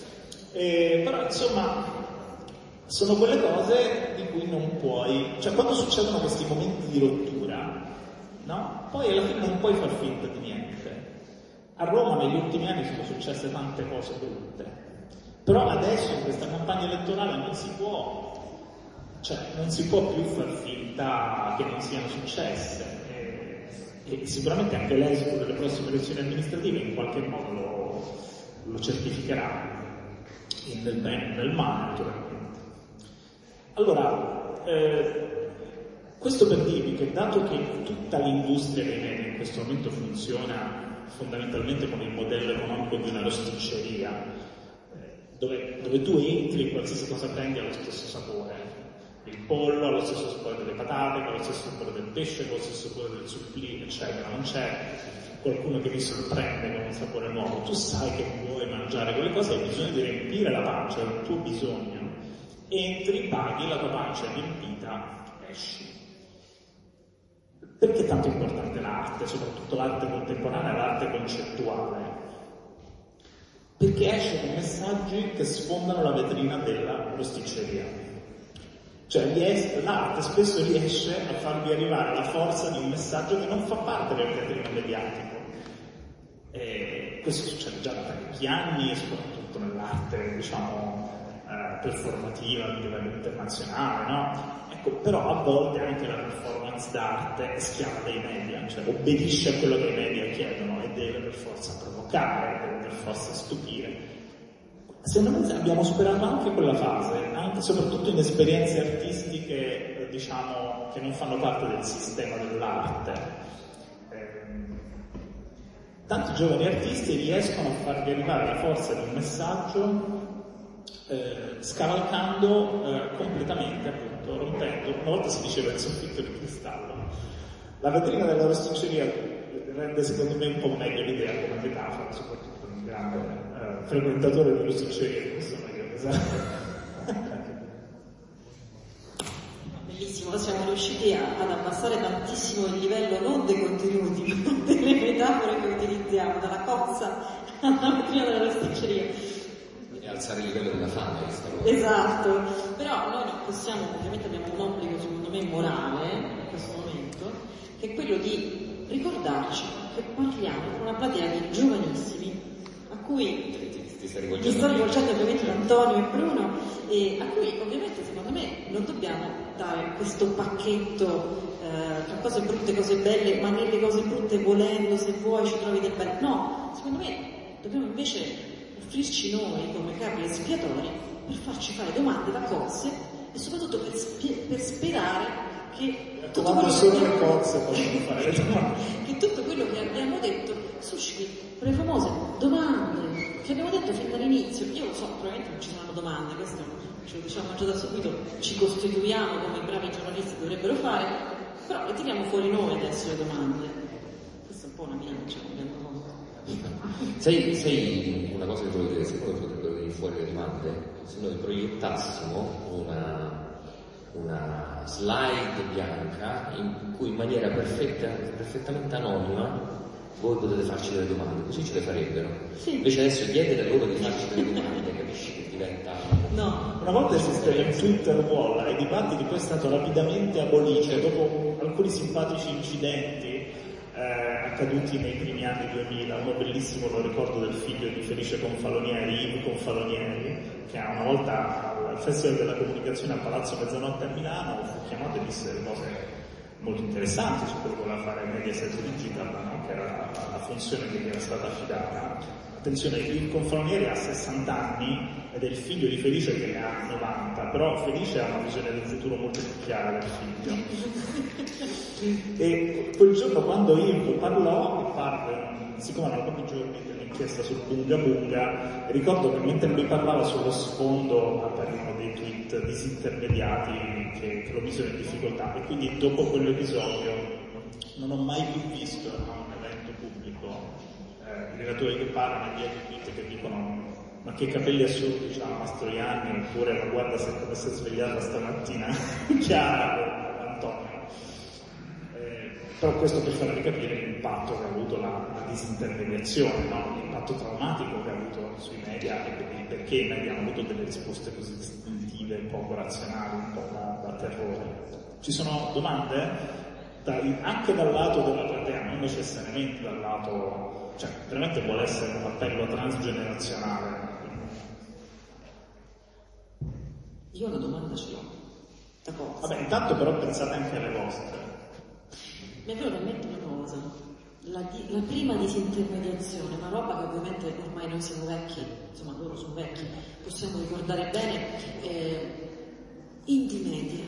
però insomma sono quelle cose di cui non puoi, cioè quando succedono questi momenti di rottura, no? Poi alla fine non puoi far finta di niente. A Roma negli ultimi anni sono successe tante cose brutte, però adesso in questa campagna elettorale non si può Cioè, non si può più far finta che non siano successe e sicuramente anche l'esito delle prossime elezioni amministrative in qualche modo lo certificherà, nel bene e nel male, naturalmente. Allora, questo per dirvi che dato che tutta l'industria dei media in questo momento funziona fondamentalmente con il modello economico di una rosticceria, dove tu entri e qualsiasi cosa prendi ha lo stesso sapore, il pollo ha lo stesso sapore delle patate, ha lo stesso sapore del pesce, ha lo stesso sapore del supplì, eccetera, non c'è qualcuno che vi sorprende con un sapore nuovo, tu sai che vuoi mangiare quelle cose, hai bisogno di riempire la pancia, è il tuo bisogno, entri, paghi, la tua pancia è riempita, esci. Perché è tanto importante l'arte, soprattutto l'arte contemporanea, l'arte concettuale? Perché esce con messaggi che sfondano la vetrina della rosticceria. Cioè l'arte spesso riesce a farvi arrivare la forza di un messaggio che non fa parte del teatrino mediatico. Questo succede già da parecchi anni, soprattutto nell'arte, diciamo, performativa a livello internazionale, no? Ecco, però a volte anche la performance d'arte è schiava dei media, cioè obbedisce a quello che i media chiedono e deve per forza provocare, deve per forza stupire. Secondo me abbiamo superato anche quella fase, anche soprattutto in esperienze artistiche, diciamo, che non fanno parte del sistema dell'arte. Tanti giovani artisti riescono a farvi arrivare la forza di un messaggio scavalcando completamente, appunto, rompendo, una volta si diceva il soffitto di cristallo. La vetrina della rosticceria rende secondo me un po' meglio l'idea come metafora, soprattutto un grande frequentatore di rosticcerie come sono io, esatto. Bellissimo, siamo riusciti ad abbassare tantissimo il livello non dei contenuti, ma delle metafore che utilizziamo, dalla cozza alla vetrina della rosticceria. E alzare il livello della fame, questa cosa. Esatto, però noi non possiamo, ovviamente abbiamo un obbligo secondo me morale in questo momento, che è quello di ricordarci che parliamo con una platea di giovanissimi a cui ti sto rivolgendo ovviamente ad Antonio e Bruno, e a cui ovviamente secondo me non dobbiamo dare questo pacchetto tra cose brutte e cose belle, ma nelle cose brutte volendo, se vuoi ci trovi del bello. No, secondo me dobbiamo invece offrirci noi come capri espiatori per farci fare domande da cozze e soprattutto per sperare che tutto quello che abbiamo detto susciti quelle famose domande che abbiamo detto fin dall'inizio. Io lo so, probabilmente non ci saranno domande, questo ce lo diciamo già da subito, ci costituiamo come i bravi giornalisti dovrebbero fare, però le tiriamo fuori noi adesso le domande. Questa è un po' una minaccia, mi rendo conto. Sai una cosa che volevo dire, secondo me potrebbero venire fuori le domande, se noi proiettassimo una slide bianca in cui in maniera perfettamente anonima voi potete farci delle domande, così ce le farebbero. Sì. Invece adesso chiedere loro di farci delle domande, capisci che diventa... No. Una volta esisteva il Twitter wall, e i dibattiti poi è stato rapidamente abolito dopo alcuni simpatici incidenti accaduti nei primi anni 2000. Uno bellissimo lo ricordo del figlio di Felice Confalonieri, Yves Confalonieri, che una volta al Festival della Comunicazione a Palazzo Mezzanotte a Milano fu chiamato e disse delle cose molto interessanti su quello che voleva fare Mediaset Digital, no? Che era la funzione che gli era stata affidata. Attenzione, il Confalonieri ha 60 anni ed è il figlio di Felice che ne ha 90, però Felice ha una visione del futuro molto più chiara del figlio. E quel giorno quando Yves parlò, e parve, siccome erano pochi giorni dell'inchiesta sul Bunga Bunga, ricordo che mentre lui parlava sullo sfondo apparirono dei tweet disintermediati che lo misero in difficoltà, e quindi dopo quell'episodio non ho mai più visto un evento pubblico i relatori che parlano dietro i tweet che dicono ma che capelli assurdi c'ha Mastroianni, oppure ma guarda come si è svegliata stamattina Chiara o Antonio. Però questo per farvi capire l'impatto che ha avuto la disintermediazione, no? L'impatto traumatico che ha avuto sui media e perché i media hanno avuto delle risposte così istintive, poco razionali, un po' da terrore. Ci sono domande? Anche dal lato della platea, non necessariamente dal lato, cioè veramente vuole essere un appello transgenerazionale. Io una domanda ce l'ho. da cosa. Vabbè, intanto però pensate anche alle vostre. Mi è venuta in mente una cosa, la prima disintermediazione, una roba che ovviamente ormai noi siamo vecchi, insomma loro sono vecchi, possiamo ricordare bene, Indymedia,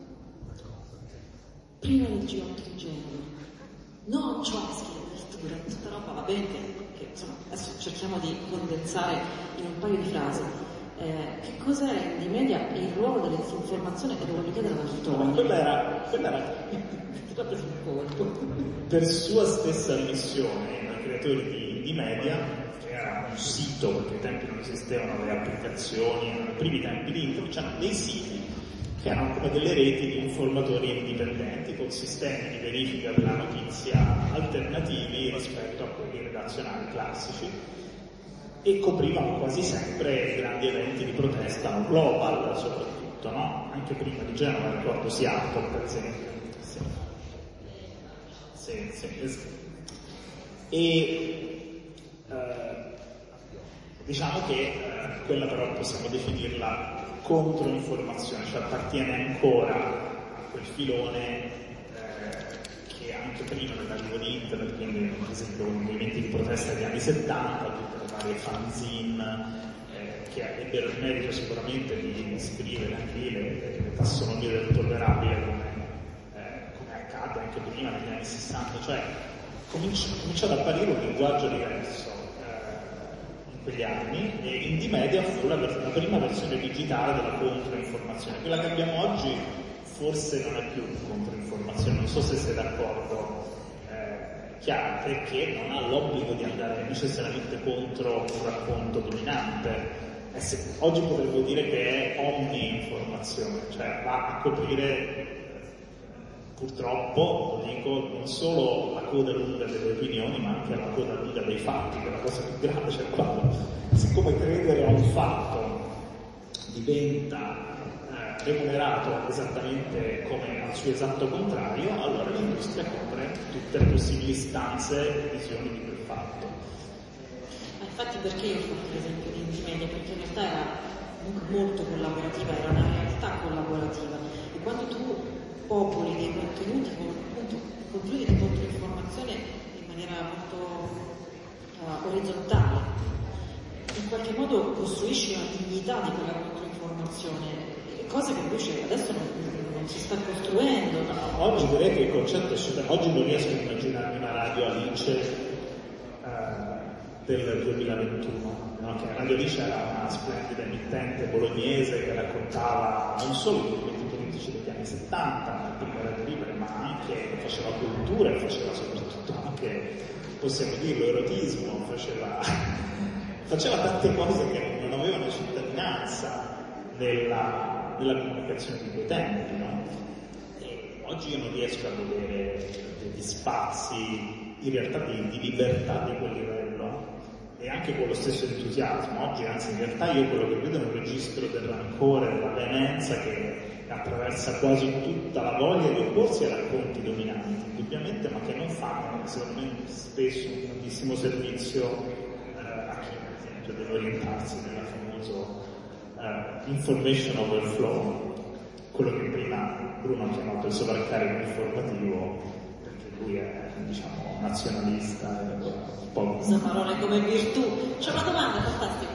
prima del G8 di Genova, non Chomsky addirittura, tutta roba va bene, che insomma adesso cerchiamo di condensare in un paio di frasi. Che cos'era Indymedia e il ruolo della disinformazione che lo voglio chiedere alla Vittoria? Quella era per sua stessa missione, i creatori di Indymedia, che era un sito, perché ai tempi non esistevano le applicazioni, erano i primi tempi di internet, c'erano dei siti che erano come delle reti di informatori indipendenti con sistemi di verifica della notizia alternativi rispetto a quelli redazionali classici, e coprivano quasi sempre i grandi eventi di protesta global, soprattutto, no? Anche prima di Genova, ricordo Seattle, per esempio. Sì. E diciamo che quella però possiamo definirla controinformazione, cioè appartiene ancora a quel filone che anche prima dell'arrivo di internet, quindi per esempio i movimenti di protesta degli anni 70, tutte le varie fanzine che ebbero il merito sicuramente di scrivere anche lì le tassonomie del tollerabile come accadde anche prima negli anni 60, cioè comincia ad apparire un linguaggio diverso in quegli anni, e Indymedia fu la prima versione digitale della controinformazione. Quella che abbiamo oggi forse non è più controinformazione, non so se sei d'accordo, Chiara, che non ha l'obbligo di andare necessariamente contro un racconto dominante. Oggi potremmo dire che è omni-informazione, cioè va a coprire, purtroppo, lo dico, non solo la coda lunga delle opinioni, ma anche la coda lunga dei fatti, che è la cosa più grave, cioè quando, siccome credere a un fatto diventa remunerato esattamente come al suo esatto contrario, allora l'industria copre tutte le possibili istanze e visioni di quel fatto. Infatti perché io ho fatto l'esempio di Indymedia? Perché in realtà era molto collaborativa, era una realtà collaborativa, e quando tu popoli dei contenuti di controinformazione in maniera molto orizzontale, in qualche modo costruisci una dignità di quella controinformazione, cosa che invece adesso non si sta costruendo. No, oggi direi che il concetto è oggi non riesco a immaginarmi una radio Alice del 2021, no? Che Radio Alice era una splendida emittente bolognese che raccontava non solo i movimenti politici degli anni 70, prima Radio Libera, ma anche faceva cultura e faceva soprattutto anche, possiamo dirlo, erotismo, faceva tante cose che non avevano cittadinanza nella comunicazione di quei tempi, no? E oggi io non riesco a vedere degli spazi in realtà di libertà di quel livello, e anche con lo stesso entusiasmo. Oggi anzi in realtà io quello che vedo è un registro del rancore, della veemenza che attraversa quasi tutta la voglia di opporsi ai racconti dominanti, indubbiamente, ma che non fanno, secondo me, spesso un grandissimo servizio a chi per esempio deve orientarsi nel famoso information overflow, quello che prima Bruno ha chiamato il sovraccarico informativo, perché lui è, diciamo, nazionalista e un po'... Usa parole come virtù. C'è una domanda fantastica.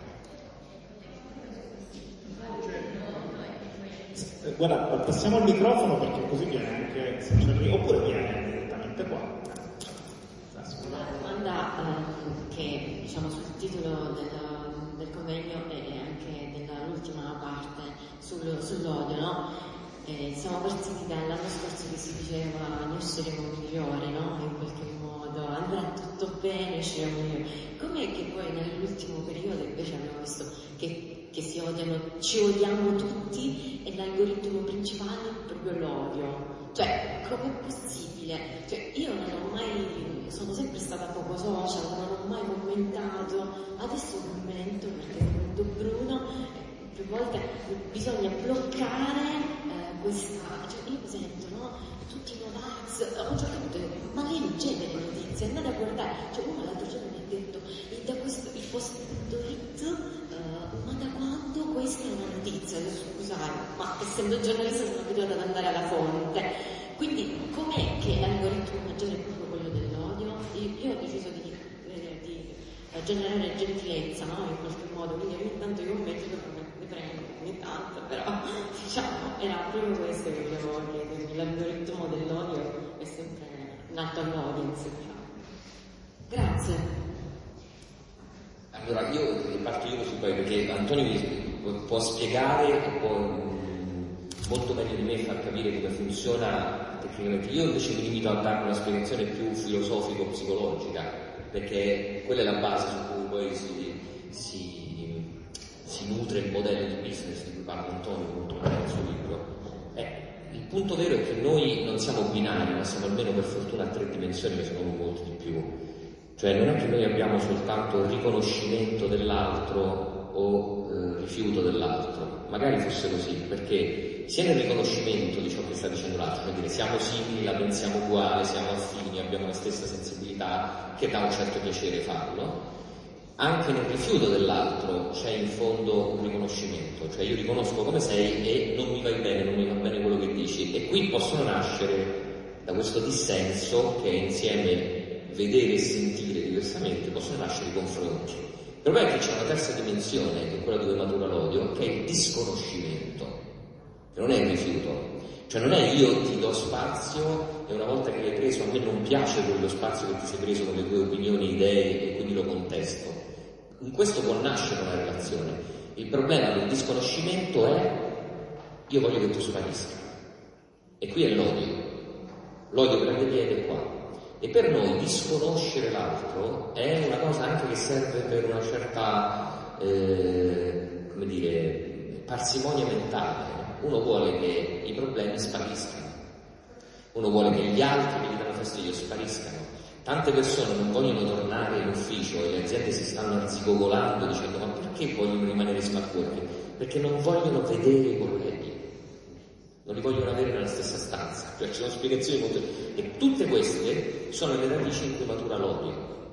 Guarda, passiamo al microfono perché così viene anche, se c'è, oppure viene direttamente qua. Una domanda che, diciamo, sul titolo del convegno e anche dell'ultima parte sull'odio, no? Siamo partiti dall'anno scorso che si diceva noi saremo migliori, no? In qualche modo andrà tutto bene, usciremo migliori. Com'è che poi nell'ultimo periodo invece abbiamo visto che si odiano, ci odiamo tutti, e l'algoritmo principale è proprio l'odio? Cioè, com'è possibile? Cioè, io non ho mai, sono sempre stata poco social, non ho mai commentato, adesso commento perché commento Bruno, più volte bisogna bloccare questa, cioè io mi sento, no? Tutti i Novax, a un certo punto, ma lei legge le notizie, andate a guardare, cioè uno l'altro giorno mi ha detto, da questo, il post.it, ma da quando vista una notizia, scusate, ma essendo giornalista sono abituata ad andare alla fonte, quindi com'è che l'algoritmo maggiore è proprio quello dell'odio? Io ho deciso di generare gentilezza, no? In qualche modo, quindi ogni tanto io metto, ne prendo ogni tanto, però diciamo era proprio questo che volevo chiedermi, l'algoritmo dell'odio è sempre nato all'audience, diciamo. Grazie. Allora io parto io così poi, perché Antonio mi può spiegare e può molto meglio di me far capire come funziona tecnicamente. Io invece mi limito a dare una spiegazione più filosofico-psicologica, perché quella è la base su cui poi si nutre il modello di business di cui parla Antonio molto bene nel suo libro. Il punto vero è che noi non siamo binari, ma siamo almeno per fortuna a 3 dimensioni, che sono molti di più. Cioè non è che noi abbiamo soltanto riconoscimento dell'altro o rifiuto dell'altro, magari fosse così, perché sia nel riconoscimento di ciò che sta dicendo l'altro, cioè dire siamo simili, la pensiamo uguale, siamo affini, abbiamo la stessa sensibilità, che dà un certo piacere farlo, anche nel rifiuto dell'altro c'è in fondo un riconoscimento, cioè io riconosco come sei e non mi vai bene, non mi va bene quello che dici, e qui possono nascere da questo dissenso che insieme vedere e sentire diversamente possono nascere i confronti. Il problema è che c'è una terza dimensione, che è quella dove matura l'odio, che è il disconoscimento, che non è il rifiuto. Cioè non è io ti do spazio e una volta che l'hai preso a me non piace quello spazio che ti sei preso con le tue opinioni, idee e quindi lo contesto. In questo può nascere una relazione. Il problema del disconoscimento è io voglio che tu sparisca. E qui è l'odio. L'odio prende piede qua. E per noi disconoscere l'altro è una cosa anche che serve per una certa, come dire, parsimonia mentale. Uno vuole che i problemi spariscano, uno vuole che gli altri che gli danno fastidio spariscano. Tante persone non vogliono tornare in ufficio e le aziende si stanno arzigogolando dicendo ma perché vogliono rimanere in smart working? Perché non vogliono vedere i colleghi, non li vogliono avere nella stessa stanza. Cioè ci sono spiegazioni molto... E tutte queste sono le radici in cui matura l'odio.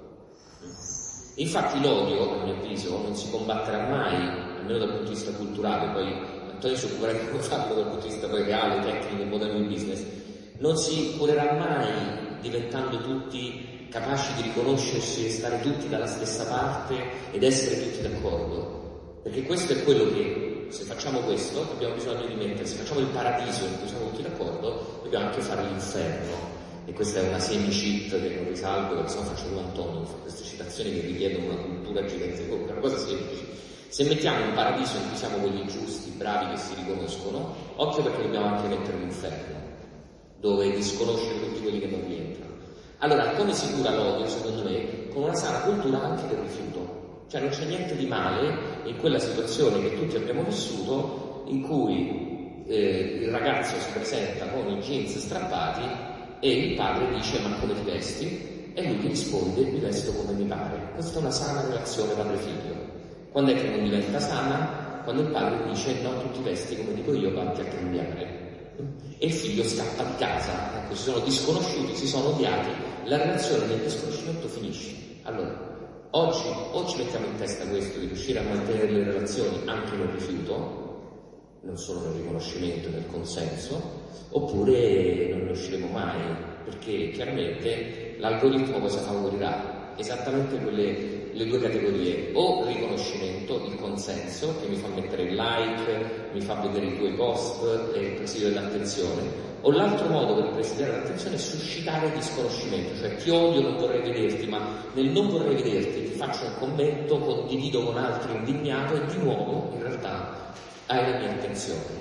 Infatti l'odio, a mio avviso, non si combatterà mai, almeno dal punto di vista culturale, poi Antonio si occuperà di come farlo dal punto di vista poi reale, tecnico e modello di business, non si curerà mai diventando tutti capaci di riconoscersi e stare tutti dalla stessa parte ed essere tutti d'accordo. Perché questo è quello che, se facciamo questo, abbiamo bisogno di mettere, se facciamo il paradiso in cui siamo tutti d'accordo, dobbiamo anche fare l'inferno. E questa è una semi-cheat che non risalgo, perché se no faccio come Antonio, fa queste citazioni che richiedono una cultura gigante, è una cosa semplice. Se mettiamo un paradiso in cui siamo quelli giusti, bravi, che si riconoscono, occhio perché dobbiamo anche mettere l'inferno, dove disconoscere tutti quelli che non rientrano. Allora, come si cura l'odio, secondo me? Con una sana cultura anche del rifiuto. Cioè non c'è niente di male in quella situazione che tutti abbiamo vissuto, in cui il ragazzo si presenta con i jeans strappati e il padre dice ma come ti vesti? E lui gli risponde mi vesto come mi pare. Questa è una sana relazione padre-figlio. Quando è che non diventa sana? Quando il padre dice no, tu ti vesti come dico io, vatti a cambiare. E il figlio scappa di casa. Ecco, si sono disconosciuti, si sono odiati, la relazione del disconoscimento finisce. Allora, oggi o ci mettiamo in testa questo di riuscire a mantenere le relazioni anche nel rifiuto, non solo nel riconoscimento e nel consenso, oppure non ne usciremo mai, perché chiaramente l'algoritmo cosa favorirà? Esattamente le due categorie, o il riconoscimento, il consenso, che mi fa mettere il like, mi fa vedere i tuoi post e il presidio dell'attenzione, o l'altro modo per presidiare l'attenzione è suscitare il disconoscimento, cioè ti odio, non vorrei vederti, ma nel non vorrei vederti ti faccio un commento, condivido con altri indignato e di nuovo in realtà hai la mia attenzione.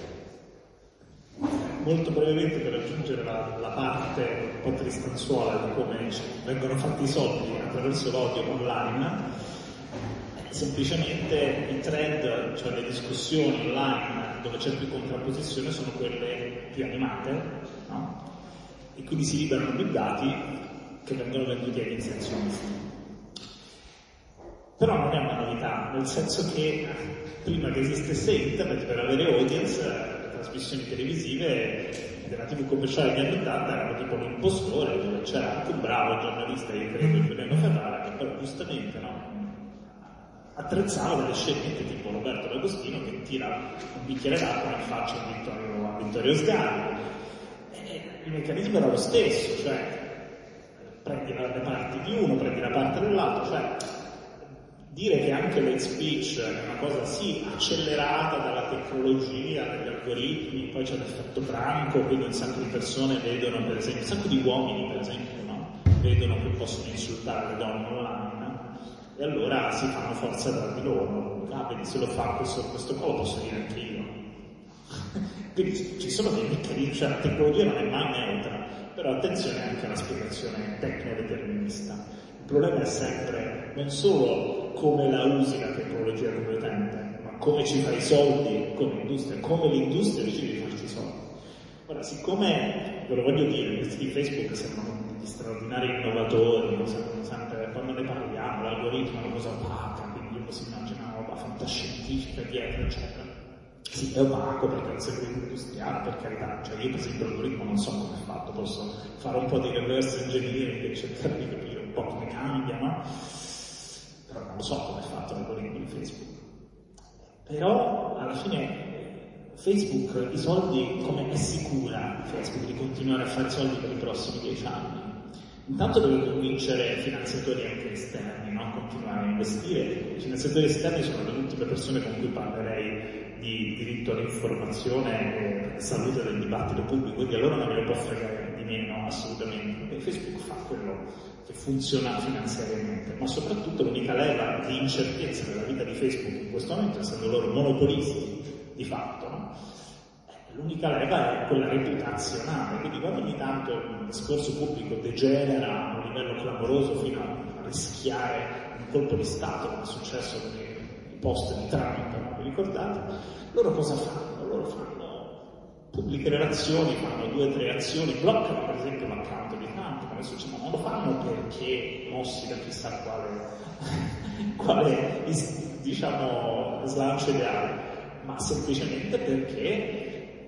Molto brevemente per aggiungere la parte un po' tristanzuola di come vengono fatti i soldi attraverso l'odio online, semplicemente i thread, cioè le discussioni online dove c'è più contrapposizione, sono quelle più animate, no? E quindi si liberano più dati che vengono venduti agli inserzionisti. Però non è una novità, nel senso che prima che esistesse internet, per avere audience, trasmissioni televisive della TV commerciale di anni 80 erano tipo l'impostore, dove c'era anche un bravo giornalista, io credo, Giuliano Ferrara, che però giustamente no, attrezzava delle scelte tipo Roberto D'Agostino che tira un bicchiere d'acqua in faccia a Vittorio Sgarbi. Il meccanismo era lo stesso, cioè prendi le parti di uno, prendi la parte dell'altro, cioè dire che anche l'hate speech è una cosa sì accelerata dalla tecnologia, dagli algoritmi, poi c'è l'effetto branco, quindi un sacco di persone vedono, per esempio, un sacco di uomini per esempio, no? Vedono che possono insultare le donne online e allora si fanno forza tra di loro. Ah, vedi, se lo fa questo qua lo posso dire anche io. Quindi ci sono dei meccanismi, cioè la tecnologia non è mai neutra, però attenzione anche alla spiegazione tecno-determinista. Il problema è sempre non solo come la usi la tecnologia come utente, ma come ci fai i soldi come industria, come l'industria decide di farci i soldi. Ora, siccome, ve lo voglio dire, questi di Facebook sembrano degli straordinari innovatori, sempre, quando ne parliamo, l'algoritmo è una cosa opaca, quindi io si immagina una roba fantascientifica dietro, eccetera. Sì, è opaco perché è un segreto industriale, per carità, cioè io per esempio l'algoritmo non so come è fatto, posso fare un po' di reverse engineering e cercare di capire un po' come cambia, no? Però non so come è fatto l'algoritmo di Facebook. Però alla fine Facebook, i soldi, come è sicura Facebook di continuare a fare soldi per i prossimi 10 anni? Intanto deve convincere finanziatori anche esterni, no? Continuare a investire. I finanziatori esterni sono le ultime persone con cui parlerei di diritto all'informazione e salute del dibattito pubblico, quindi allora non me ne può fregare di meno assolutamente. E Facebook fa quello che funziona finanziariamente, ma soprattutto l'unica leva di incertezza della vita di Facebook in questo momento, essendo loro monopolisti di fatto, no? L'unica leva è quella reputazionale, quindi quando ogni tanto il discorso pubblico degenera a un livello clamoroso fino a rischiare un colpo di Stato, come è successo con i post di Trump, no? Vi ricordate? Loro cosa fanno? Loro fanno pubbliche relazioni, fanno 2 o 3 azioni, bloccano per esempio l'account di Trump, come succede, non lo fanno perché mossi da chissà quale diciamo slancio ideale, ma semplicemente perché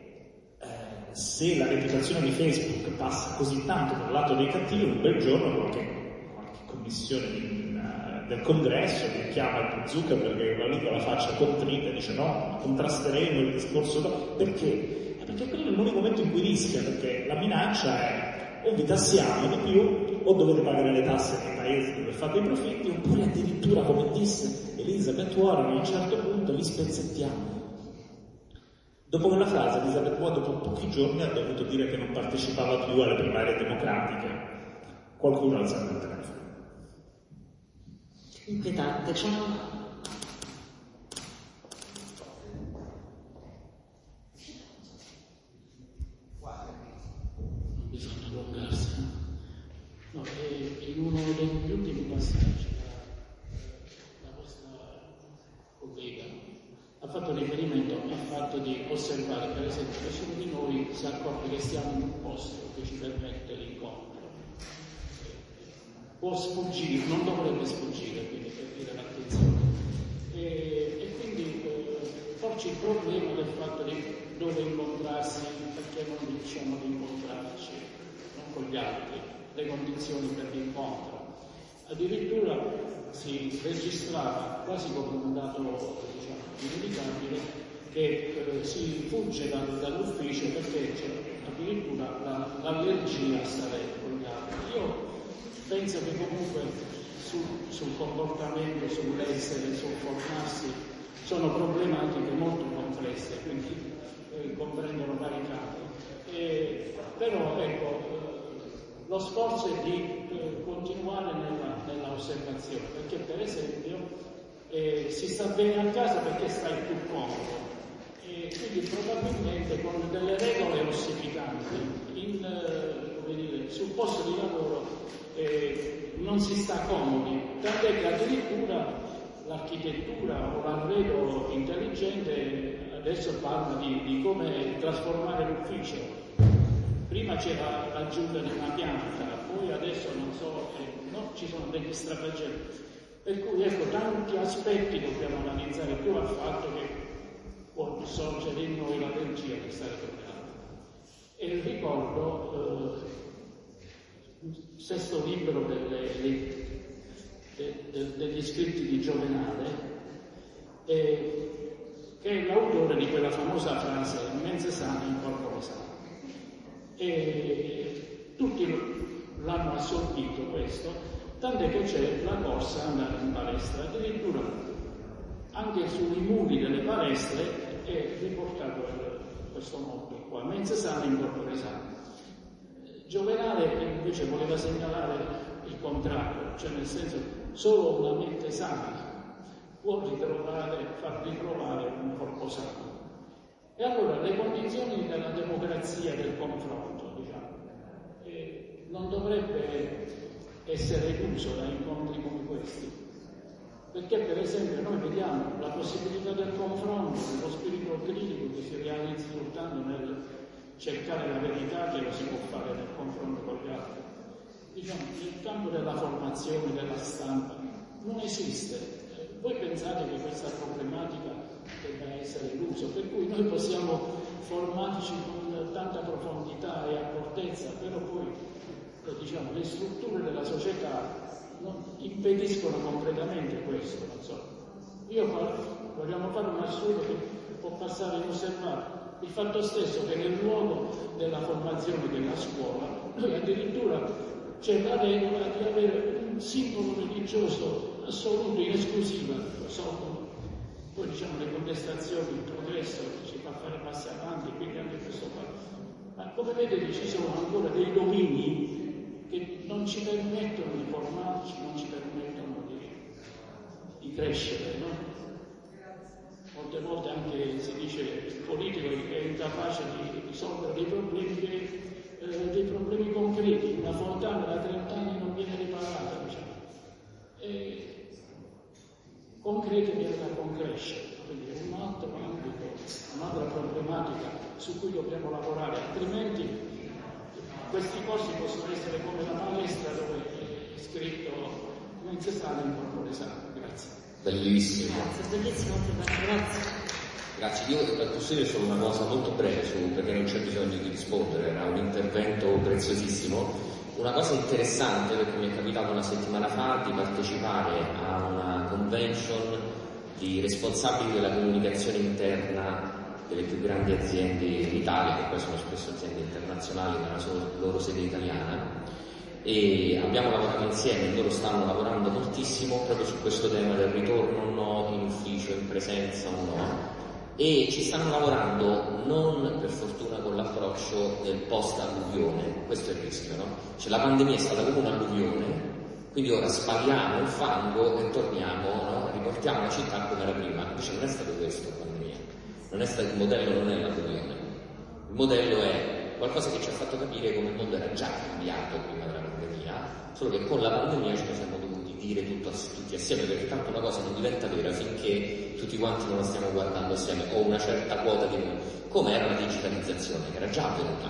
se la reputazione di Facebook passa così tanto dal lato dei cattivi, un bel giorno qualche commissione del congresso che chiama Zuckerberg e va lì con la faccia contrita e dice no, contrasteremo il discorso perché? Perché quello è l'unico momento in cui rischia, perché la minaccia è o vi tassiamo di più o dovete pagare le tasse nei paesi dove fate i profitti, oppure addirittura, come disse Elizabeth Warren, a un certo punto vi spezzettiamo. Dopo quella frase Elizabeth Warren dopo pochi giorni ha dovuto dire che non partecipava più alle primarie democratiche. Qualcuno ha alzato il telefono. Inquietante, ciao. Bisogna allungarsi. No, in uno degli ultimi passaggi la vostra collega ha fatto riferimento al fatto di osservare, per esempio, nessuno di noi si accorge che stiamo in un posto che ci permette l'incontro. Può sfuggire, non dovrebbe sfuggire, quindi per dire l'attenzione. E quindi porci il problema del fatto di dove incontrarsi, perché non riusciamo ad incontrarci, non con gli altri, le condizioni per l'incontro. Addirittura si registrava quasi come un dato, diciamo, inevitabile, che si fugge dall'ufficio perché c'è addirittura l'allergia a stare con gli altri. Io penso che comunque sul comportamento, sull'essere, sul formarsi, sono problematiche molto complesse, quindi comprendono vari campi. Però ecco, lo sforzo è di continuare nella osservazione, perché per esempio si sta bene a casa perché stai più comodo, e quindi probabilmente con delle regole ossificanti sul posto di lavoro non si sta comodi, tant'è che addirittura l'architettura o l'arredo intelligente adesso parla di come trasformare l'ufficio. Prima c'era l'aggiunta di una pianta, poi adesso non so, ci sono degli stratagemmi. Per cui ecco, tanti aspetti dobbiamo analizzare più al fatto che può sorgere in noi l'allergia di stare con gli altri. E ricordo il sesto libro degli scritti di Giovenale, che è l'autore di quella famosa frase mens sana in corpore sano. E tutti l'hanno assorbito questo, tant'è che c'è la corsa ad andare in palestra, addirittura anche sui muri delle palestre è riportato questo motto qua, mens sana in corpore sano. Giovenale invece voleva segnalare il contrario, cioè nel senso solo una mente sana può far ritrovare un corpo sano. E allora le condizioni della democrazia del confronto, diciamo, non dovrebbe essere eluso da incontri come questi, perché per esempio noi vediamo la possibilità del confronto, lo spirito critico che si realizza soltanto nel cercare la verità, che lo si può fare nel confronto con gli altri. Diciamo, nel campo della formazione, della stampa, non esiste. Voi pensate che questa problematica debba essere elusa, per cui noi possiamo formarci con tanta profondità e accortezza, però poi diciamo, le strutture della società impediscono completamente questo. Non so. Vogliamo fare un assurdo che può passare inosservato. Il fatto stesso che nel luogo della formazione della scuola noi addirittura c'è la regola di avere un simbolo religioso assoluto, in esclusiva, poi diciamo le contestazioni, il progresso ci fa fare passi avanti, quindi anche questo qua. Ma come vedete ci sono ancora dei domini che non ci permettono di formarci, non ci permettono di crescere, no? Molte volte anche si dice che il politico è incapace di risolvere dei problemi concreti. Una fontana da 30 anni non viene riparata, diciamo. Concreti viene da concrescere, quindi è un altro ambito, un'altra problematica su cui dobbiamo lavorare, altrimenti questi corsi possono essere come la palestra dove è scritto mens sana in corpore sano. Grazie. Bellissimo. Grazie, bellissimo, grazie. Grazie, io posso dire solo una cosa molto breve, perché non c'è bisogno di rispondere, era un intervento preziosissimo. Una cosa interessante, perché mi è capitato una settimana fa di partecipare a una convention di responsabili della comunicazione interna delle più grandi aziende in Italia, che poi sono spesso aziende internazionali, ma sono la loro sede italiana, e abbiamo lavorato insieme, loro stanno lavorando moltissimo proprio su questo tema del ritorno o no in ufficio, in presenza o no, e ci stanno lavorando non per fortuna con l'approccio del post-alluvione, questo è il rischio, no? Cioè la pandemia è stata come un'alluvione, quindi ora spaliamo il fango e torniamo, no? Riportiamo la città come era prima. Invece non è stato questo la pandemia, il modello non è l'alluvione, il modello è qualcosa che ci ha fatto capire come il mondo era già cambiato prima della pandemia, solo che con la pandemia ce ne siamo dovuti dire tutti assieme, perché tanto una cosa non diventa vera finché tutti quanti non la stiamo guardando assieme, o una certa quota di noi, come era la digitalizzazione, che era già avvenuta.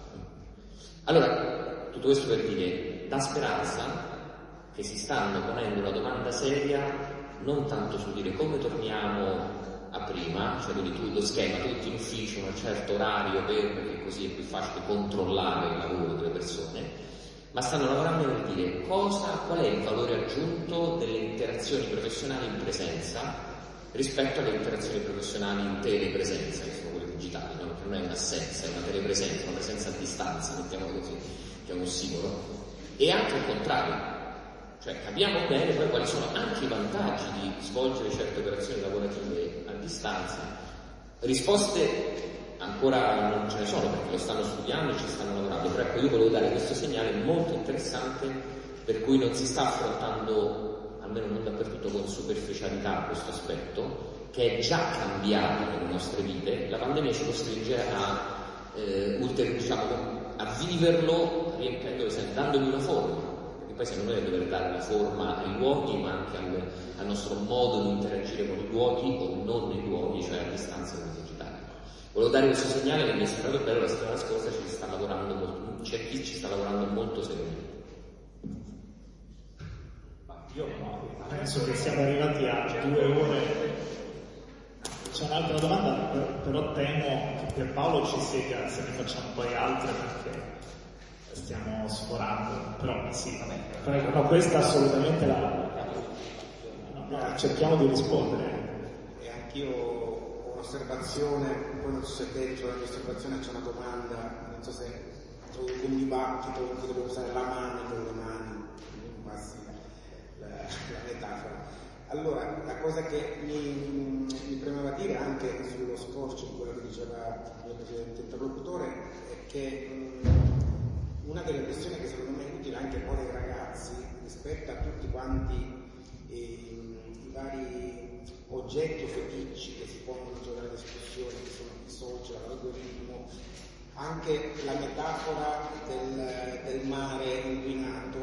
Allora, tutto questo per dire, dà speranza che si stanno ponendo una domanda seria, non tanto su dire come torniamo a prima, cioè quindi tu lo schema, tutti in ufficio, un certo orario, perché così è più facile controllare il lavoro delle persone, ma stanno lavorando per dire qual è il valore aggiunto delle interazioni professionali in presenza rispetto alle interazioni professionali in telepresenza, che sono quelle digitali, no? Perché non è un'assenza, è una telepresenza, una presenza a distanza, mettiamolo così, che è un ossimoro, e anche il contrario. Cioè capiamo bene poi quali sono anche i vantaggi di svolgere certe operazioni lavorative a distanza. Risposte ancora non ce ne sono perché lo stanno studiando e ci stanno lavorando, però ecco io volevo dare questo segnale molto interessante per cui non si sta affrontando, almeno non dappertutto, con superficialità questo aspetto, che è già cambiato nelle nostre vite. La pandemia ci costringe a viverlo riempendo, dandogli una forma. Poi siamo noi a dover dare la forma ai luoghi, ma anche al nostro modo di interagire con i luoghi o non nei luoghi, cioè a distanza del digitale. Volevo dare questo segnale che mi è sembrato bello. La settimana scorsa ci sta lavorando molto, c'è chi ci sta lavorando molto seriamente. Io penso che siamo arrivati a 2 ore. C'è un'altra domanda, però temo che Pierpaolo ci spiega se ne facciamo poi altre perché stiamo sforando, però sì, vabbè. No, questa assolutamente cerchiamo di rispondere. io ho un'osservazione, poi non so se dentro la mia osservazione c'è una domanda, non so se trovo un dibattito in cui devo usare la mano con le mani, non passi la metafora. Allora, la cosa che mi premeva dire anche sullo scorcio di quello che diceva il mio precedente interlocutore è che una delle questioni che secondo me è utile anche poi ai ragazzi rispetto a tutti quanti i vari oggetti o feticci che si pongono già nella discussione, che sono i social, l'algoritmo, anche la metafora del mare inquinato,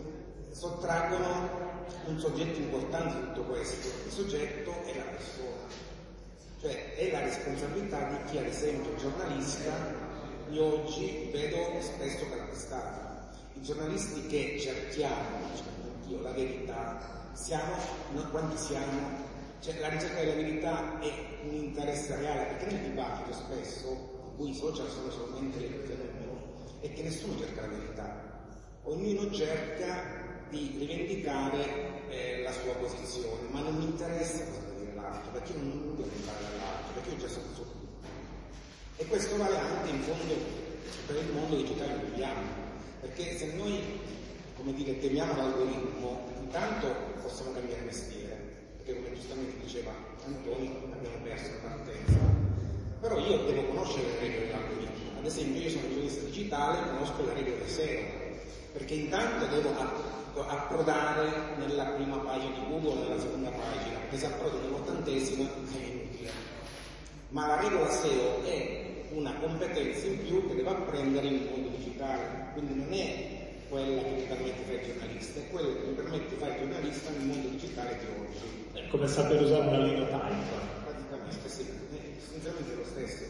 sottraggono un soggetto importante di tutto questo. Il soggetto è la persona, cioè è la responsabilità di chi, ad esempio, giornalista, io oggi vedo spesso calpestato. I giornalisti che cerchiamo, anch'io, la verità, quanti siamo? Cioè, la ricerca della verità è un interesse reale, perché nel dibattito spesso, in cui i social sono solamente il fenomeno, è che nessuno cerca la verità. Ognuno cerca di rivendicare la sua posizione, ma non mi interessa cosa deve dire l'altro, perché io non devo fare dall'altro, perché io già so tutto. E questo vale anche in fondo per il mondo digitale che viviamo, perché se noi, come dire, temiamo l'algoritmo, intanto possiamo cambiare mestiere, perché come giustamente diceva Antonio, abbiamo perso la partenza. Però io devo conoscere le regole dell'algoritmo. Ad esempio, io sono giornalista digitale, conosco le regole SEO, perché intanto devo approdare nella prima pagina di Google, nella seconda pagina, perché se approdo nell'80esima è inutile. Ma la regola SEO è una competenza in più che devo apprendere nel mondo digitale, quindi non è quella che mi permette di fare giornalista, è quella che mi permette di fare giornalista nel mondo digitale di oggi. È come saper usare una linotype. Praticamente sì, essenzialmente lo stesso.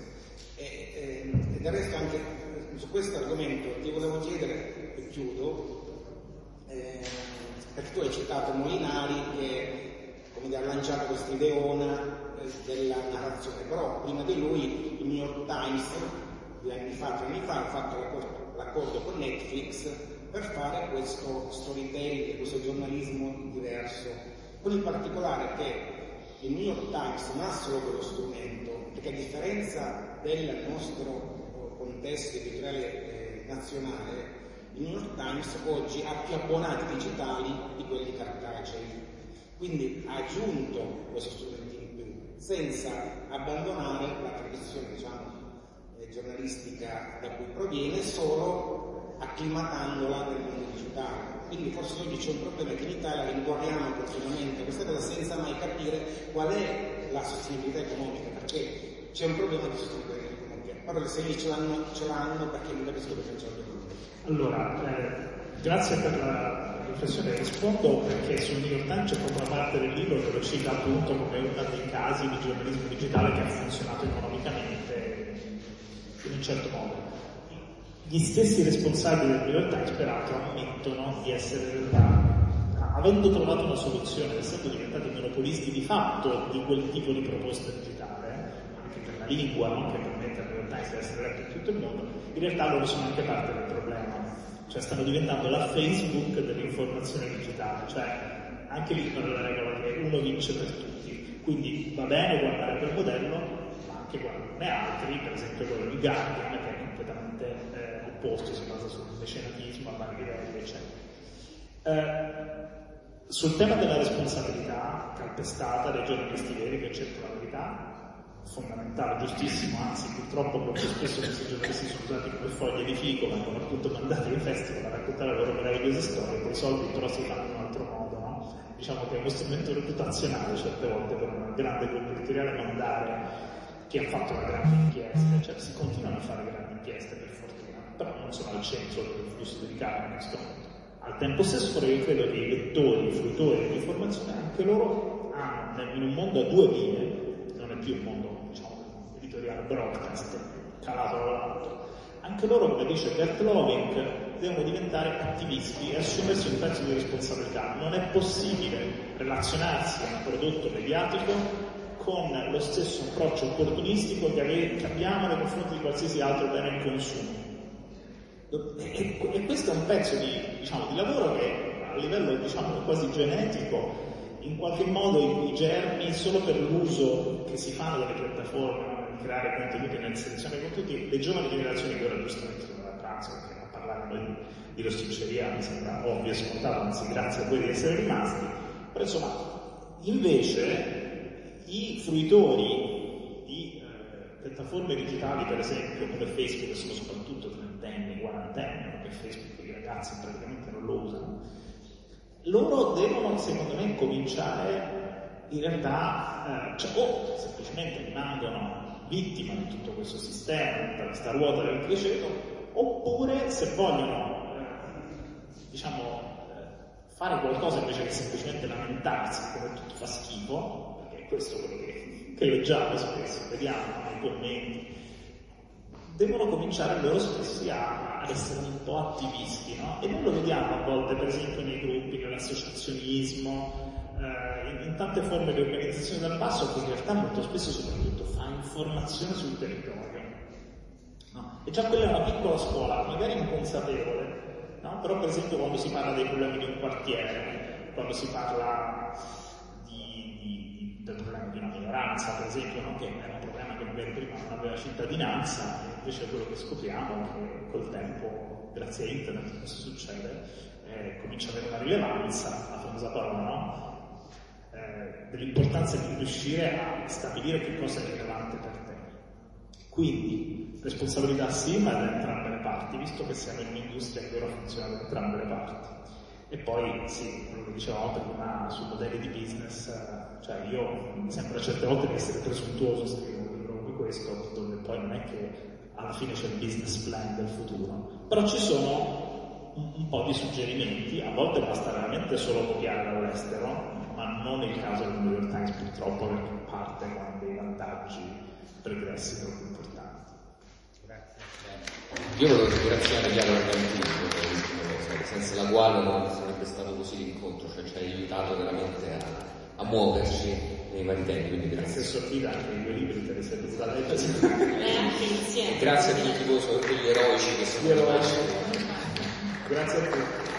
E del resto anche su questo argomento ti volevo chiedere, e chiudo, perché tu hai citato Molinari che, come dire, ha lanciato questa ideona della narrazione, però prima di lui il New York Times 2 anni fa, 3 anni fa, ha fatto l'accordo con Netflix per fare questo storytelling, questo giornalismo diverso, con il particolare che il New York Times non ha solo quello strumento, perché a differenza del nostro contesto editoriale nazionale, il New York Times oggi ha più abbonati digitali di quelli cartacei, quindi ha aggiunto questo strumento in più, senza abbandonare la tradizione, diciamo, giornalistica da cui proviene, solo acclimatandola nel mondo digitale. Quindi forse oggi c'è un problema che in Italia rincorriamo continuamente questa cosa senza mai capire qual è la sostenibilità economica, perché c'è un problema di sostenibilità economica. Però se lì ce l'hanno perché non capisco perché ce l'hanno. Allora, grazie per la riflessione. Rispondo perché sul New York Times c'è proprio una parte del libro che lo cita appunto come uno dei casi di giornalismo digitale che ha funzionato economicamente in un certo modo. Gli stessi responsabili del New York Times peraltro ammettono di essere in realtà, avendo trovato una soluzione, essendo diventati monopolisti di fatto di quel tipo di proposta digitale, anche per la lingua, no? Che permette al New York Times di essere letto in tutto il mondo, in realtà loro sono anche parte del problema, cioè stanno diventando la Facebook dell'informazione digitale, cioè anche lì non è la regola che uno vince per tutti, quindi va bene guardare quel modello, ma anche guardarne altri, per esempio quello di Guardian, che è completamente opposto, si basa sul mecenatismo a vari livelli, eccetera. Sul tema della responsabilità calpestata dei giornalisti veri che cercano la verità, fondamentale, giustissimo, anzi purtroppo molto spesso questi giornalisti sono usati come foglie di fico, vengono appunto mandati ai festival a raccontare le loro meravigliose storie, poi i soldi però si fanno in un altro modo, no? Diciamo che è uno strumento reputazionale certe volte per una grande gruppo editoriale mandare chi ha fatto una grande inchiesta, cioè si continuano a fare grandi inchieste per fortuna, però non sono al centro del flusso di carne in questo momento. Al tempo stesso però io credo che i lettori, i fruitori dell'informazione, anche loro hanno in un mondo a due vie, non è più un mondo, diciamo, editoriale broadcast, calato dall'alto, anche loro, come dice Bert Loving, devono diventare attivisti e assumersi un pezzo di responsabilità. Non è possibile relazionarsi a un prodotto mediatico con lo stesso approccio opportunistico che abbiamo nei confronti di qualsiasi altro bene di consumo. E questo è un pezzo di lavoro che a livello quasi genetico in qualche modo i germi, solo per l'uso che si fanno delle piattaforme, di creare contenuti nel selezionare contenuti, le giovani generazioni che ora giustamente sono da pranzo, perché a parlare noi di rosticceria mi sembra ovvio e scontato, anzi grazie a voi di essere rimasti, però insomma, invece i fruitori di piattaforme digitali, per esempio come Facebook, che sono soprattutto trentenni, quarantenni, perché Facebook i ragazzi praticamente non lo usano, loro devono, secondo me, cominciare in realtà, o semplicemente rimangono vittime di tutto questo sistema, di questa ruota del criceto, oppure se vogliono, fare qualcosa invece che semplicemente lamentarsi come tutto fa schifo, perché questo è quello che leggiamo spesso, vediamo nei commenti, devono cominciare loro stessi a essere un po' attivisti, no? E noi lo vediamo a volte, per esempio, nei gruppi, nell'associazionismo, in tante forme di organizzazione dal basso, che in realtà molto spesso soprattutto fa informazione sul territorio. No? E già quella è una piccola scuola, magari inconsapevole, no? Però per esempio quando si parla dei problemi di un quartiere, quando si parla del problema di una minoranza, per esempio, no? Che era un problema che magari prima non aveva cittadinanza, e invece quello che scopriamo è che col tempo, grazie a internet, questo succede, comincia ad avere una rilevanza, la famosa parola, no? Dell'importanza di riuscire a stabilire che cosa è rilevante per te. Quindi, responsabilità sì, ma da entrambe le parti, visto che siamo in un'industria che ora funziona da entrambe le parti. E poi, sì, quello che dicevamo prima, su modelli di business, cioè io mi sembra certe volte di essere presuntuoso, scrivo un libro come questo, dove poi non è che alla fine c'è il business plan del futuro, però ci sono un po' di suggerimenti, a volte basta veramente solo copiare dall'estero, ma non è il caso del New York Times purtroppo, perché parte con dei vantaggi pregressi troppo importanti. Io volevo ringraziare Chiara Argentini, senza la quale non sarebbe stato così l'incontro, cioè ci ha aiutato veramente a muoverci nei vari tempi, quindi grazie. Stesso Frida, anche i due libri te li sei dovuta leggere. Anche insieme. Grazie a tutti voi, soprattutto gli eroici che sono Grazie a tutti.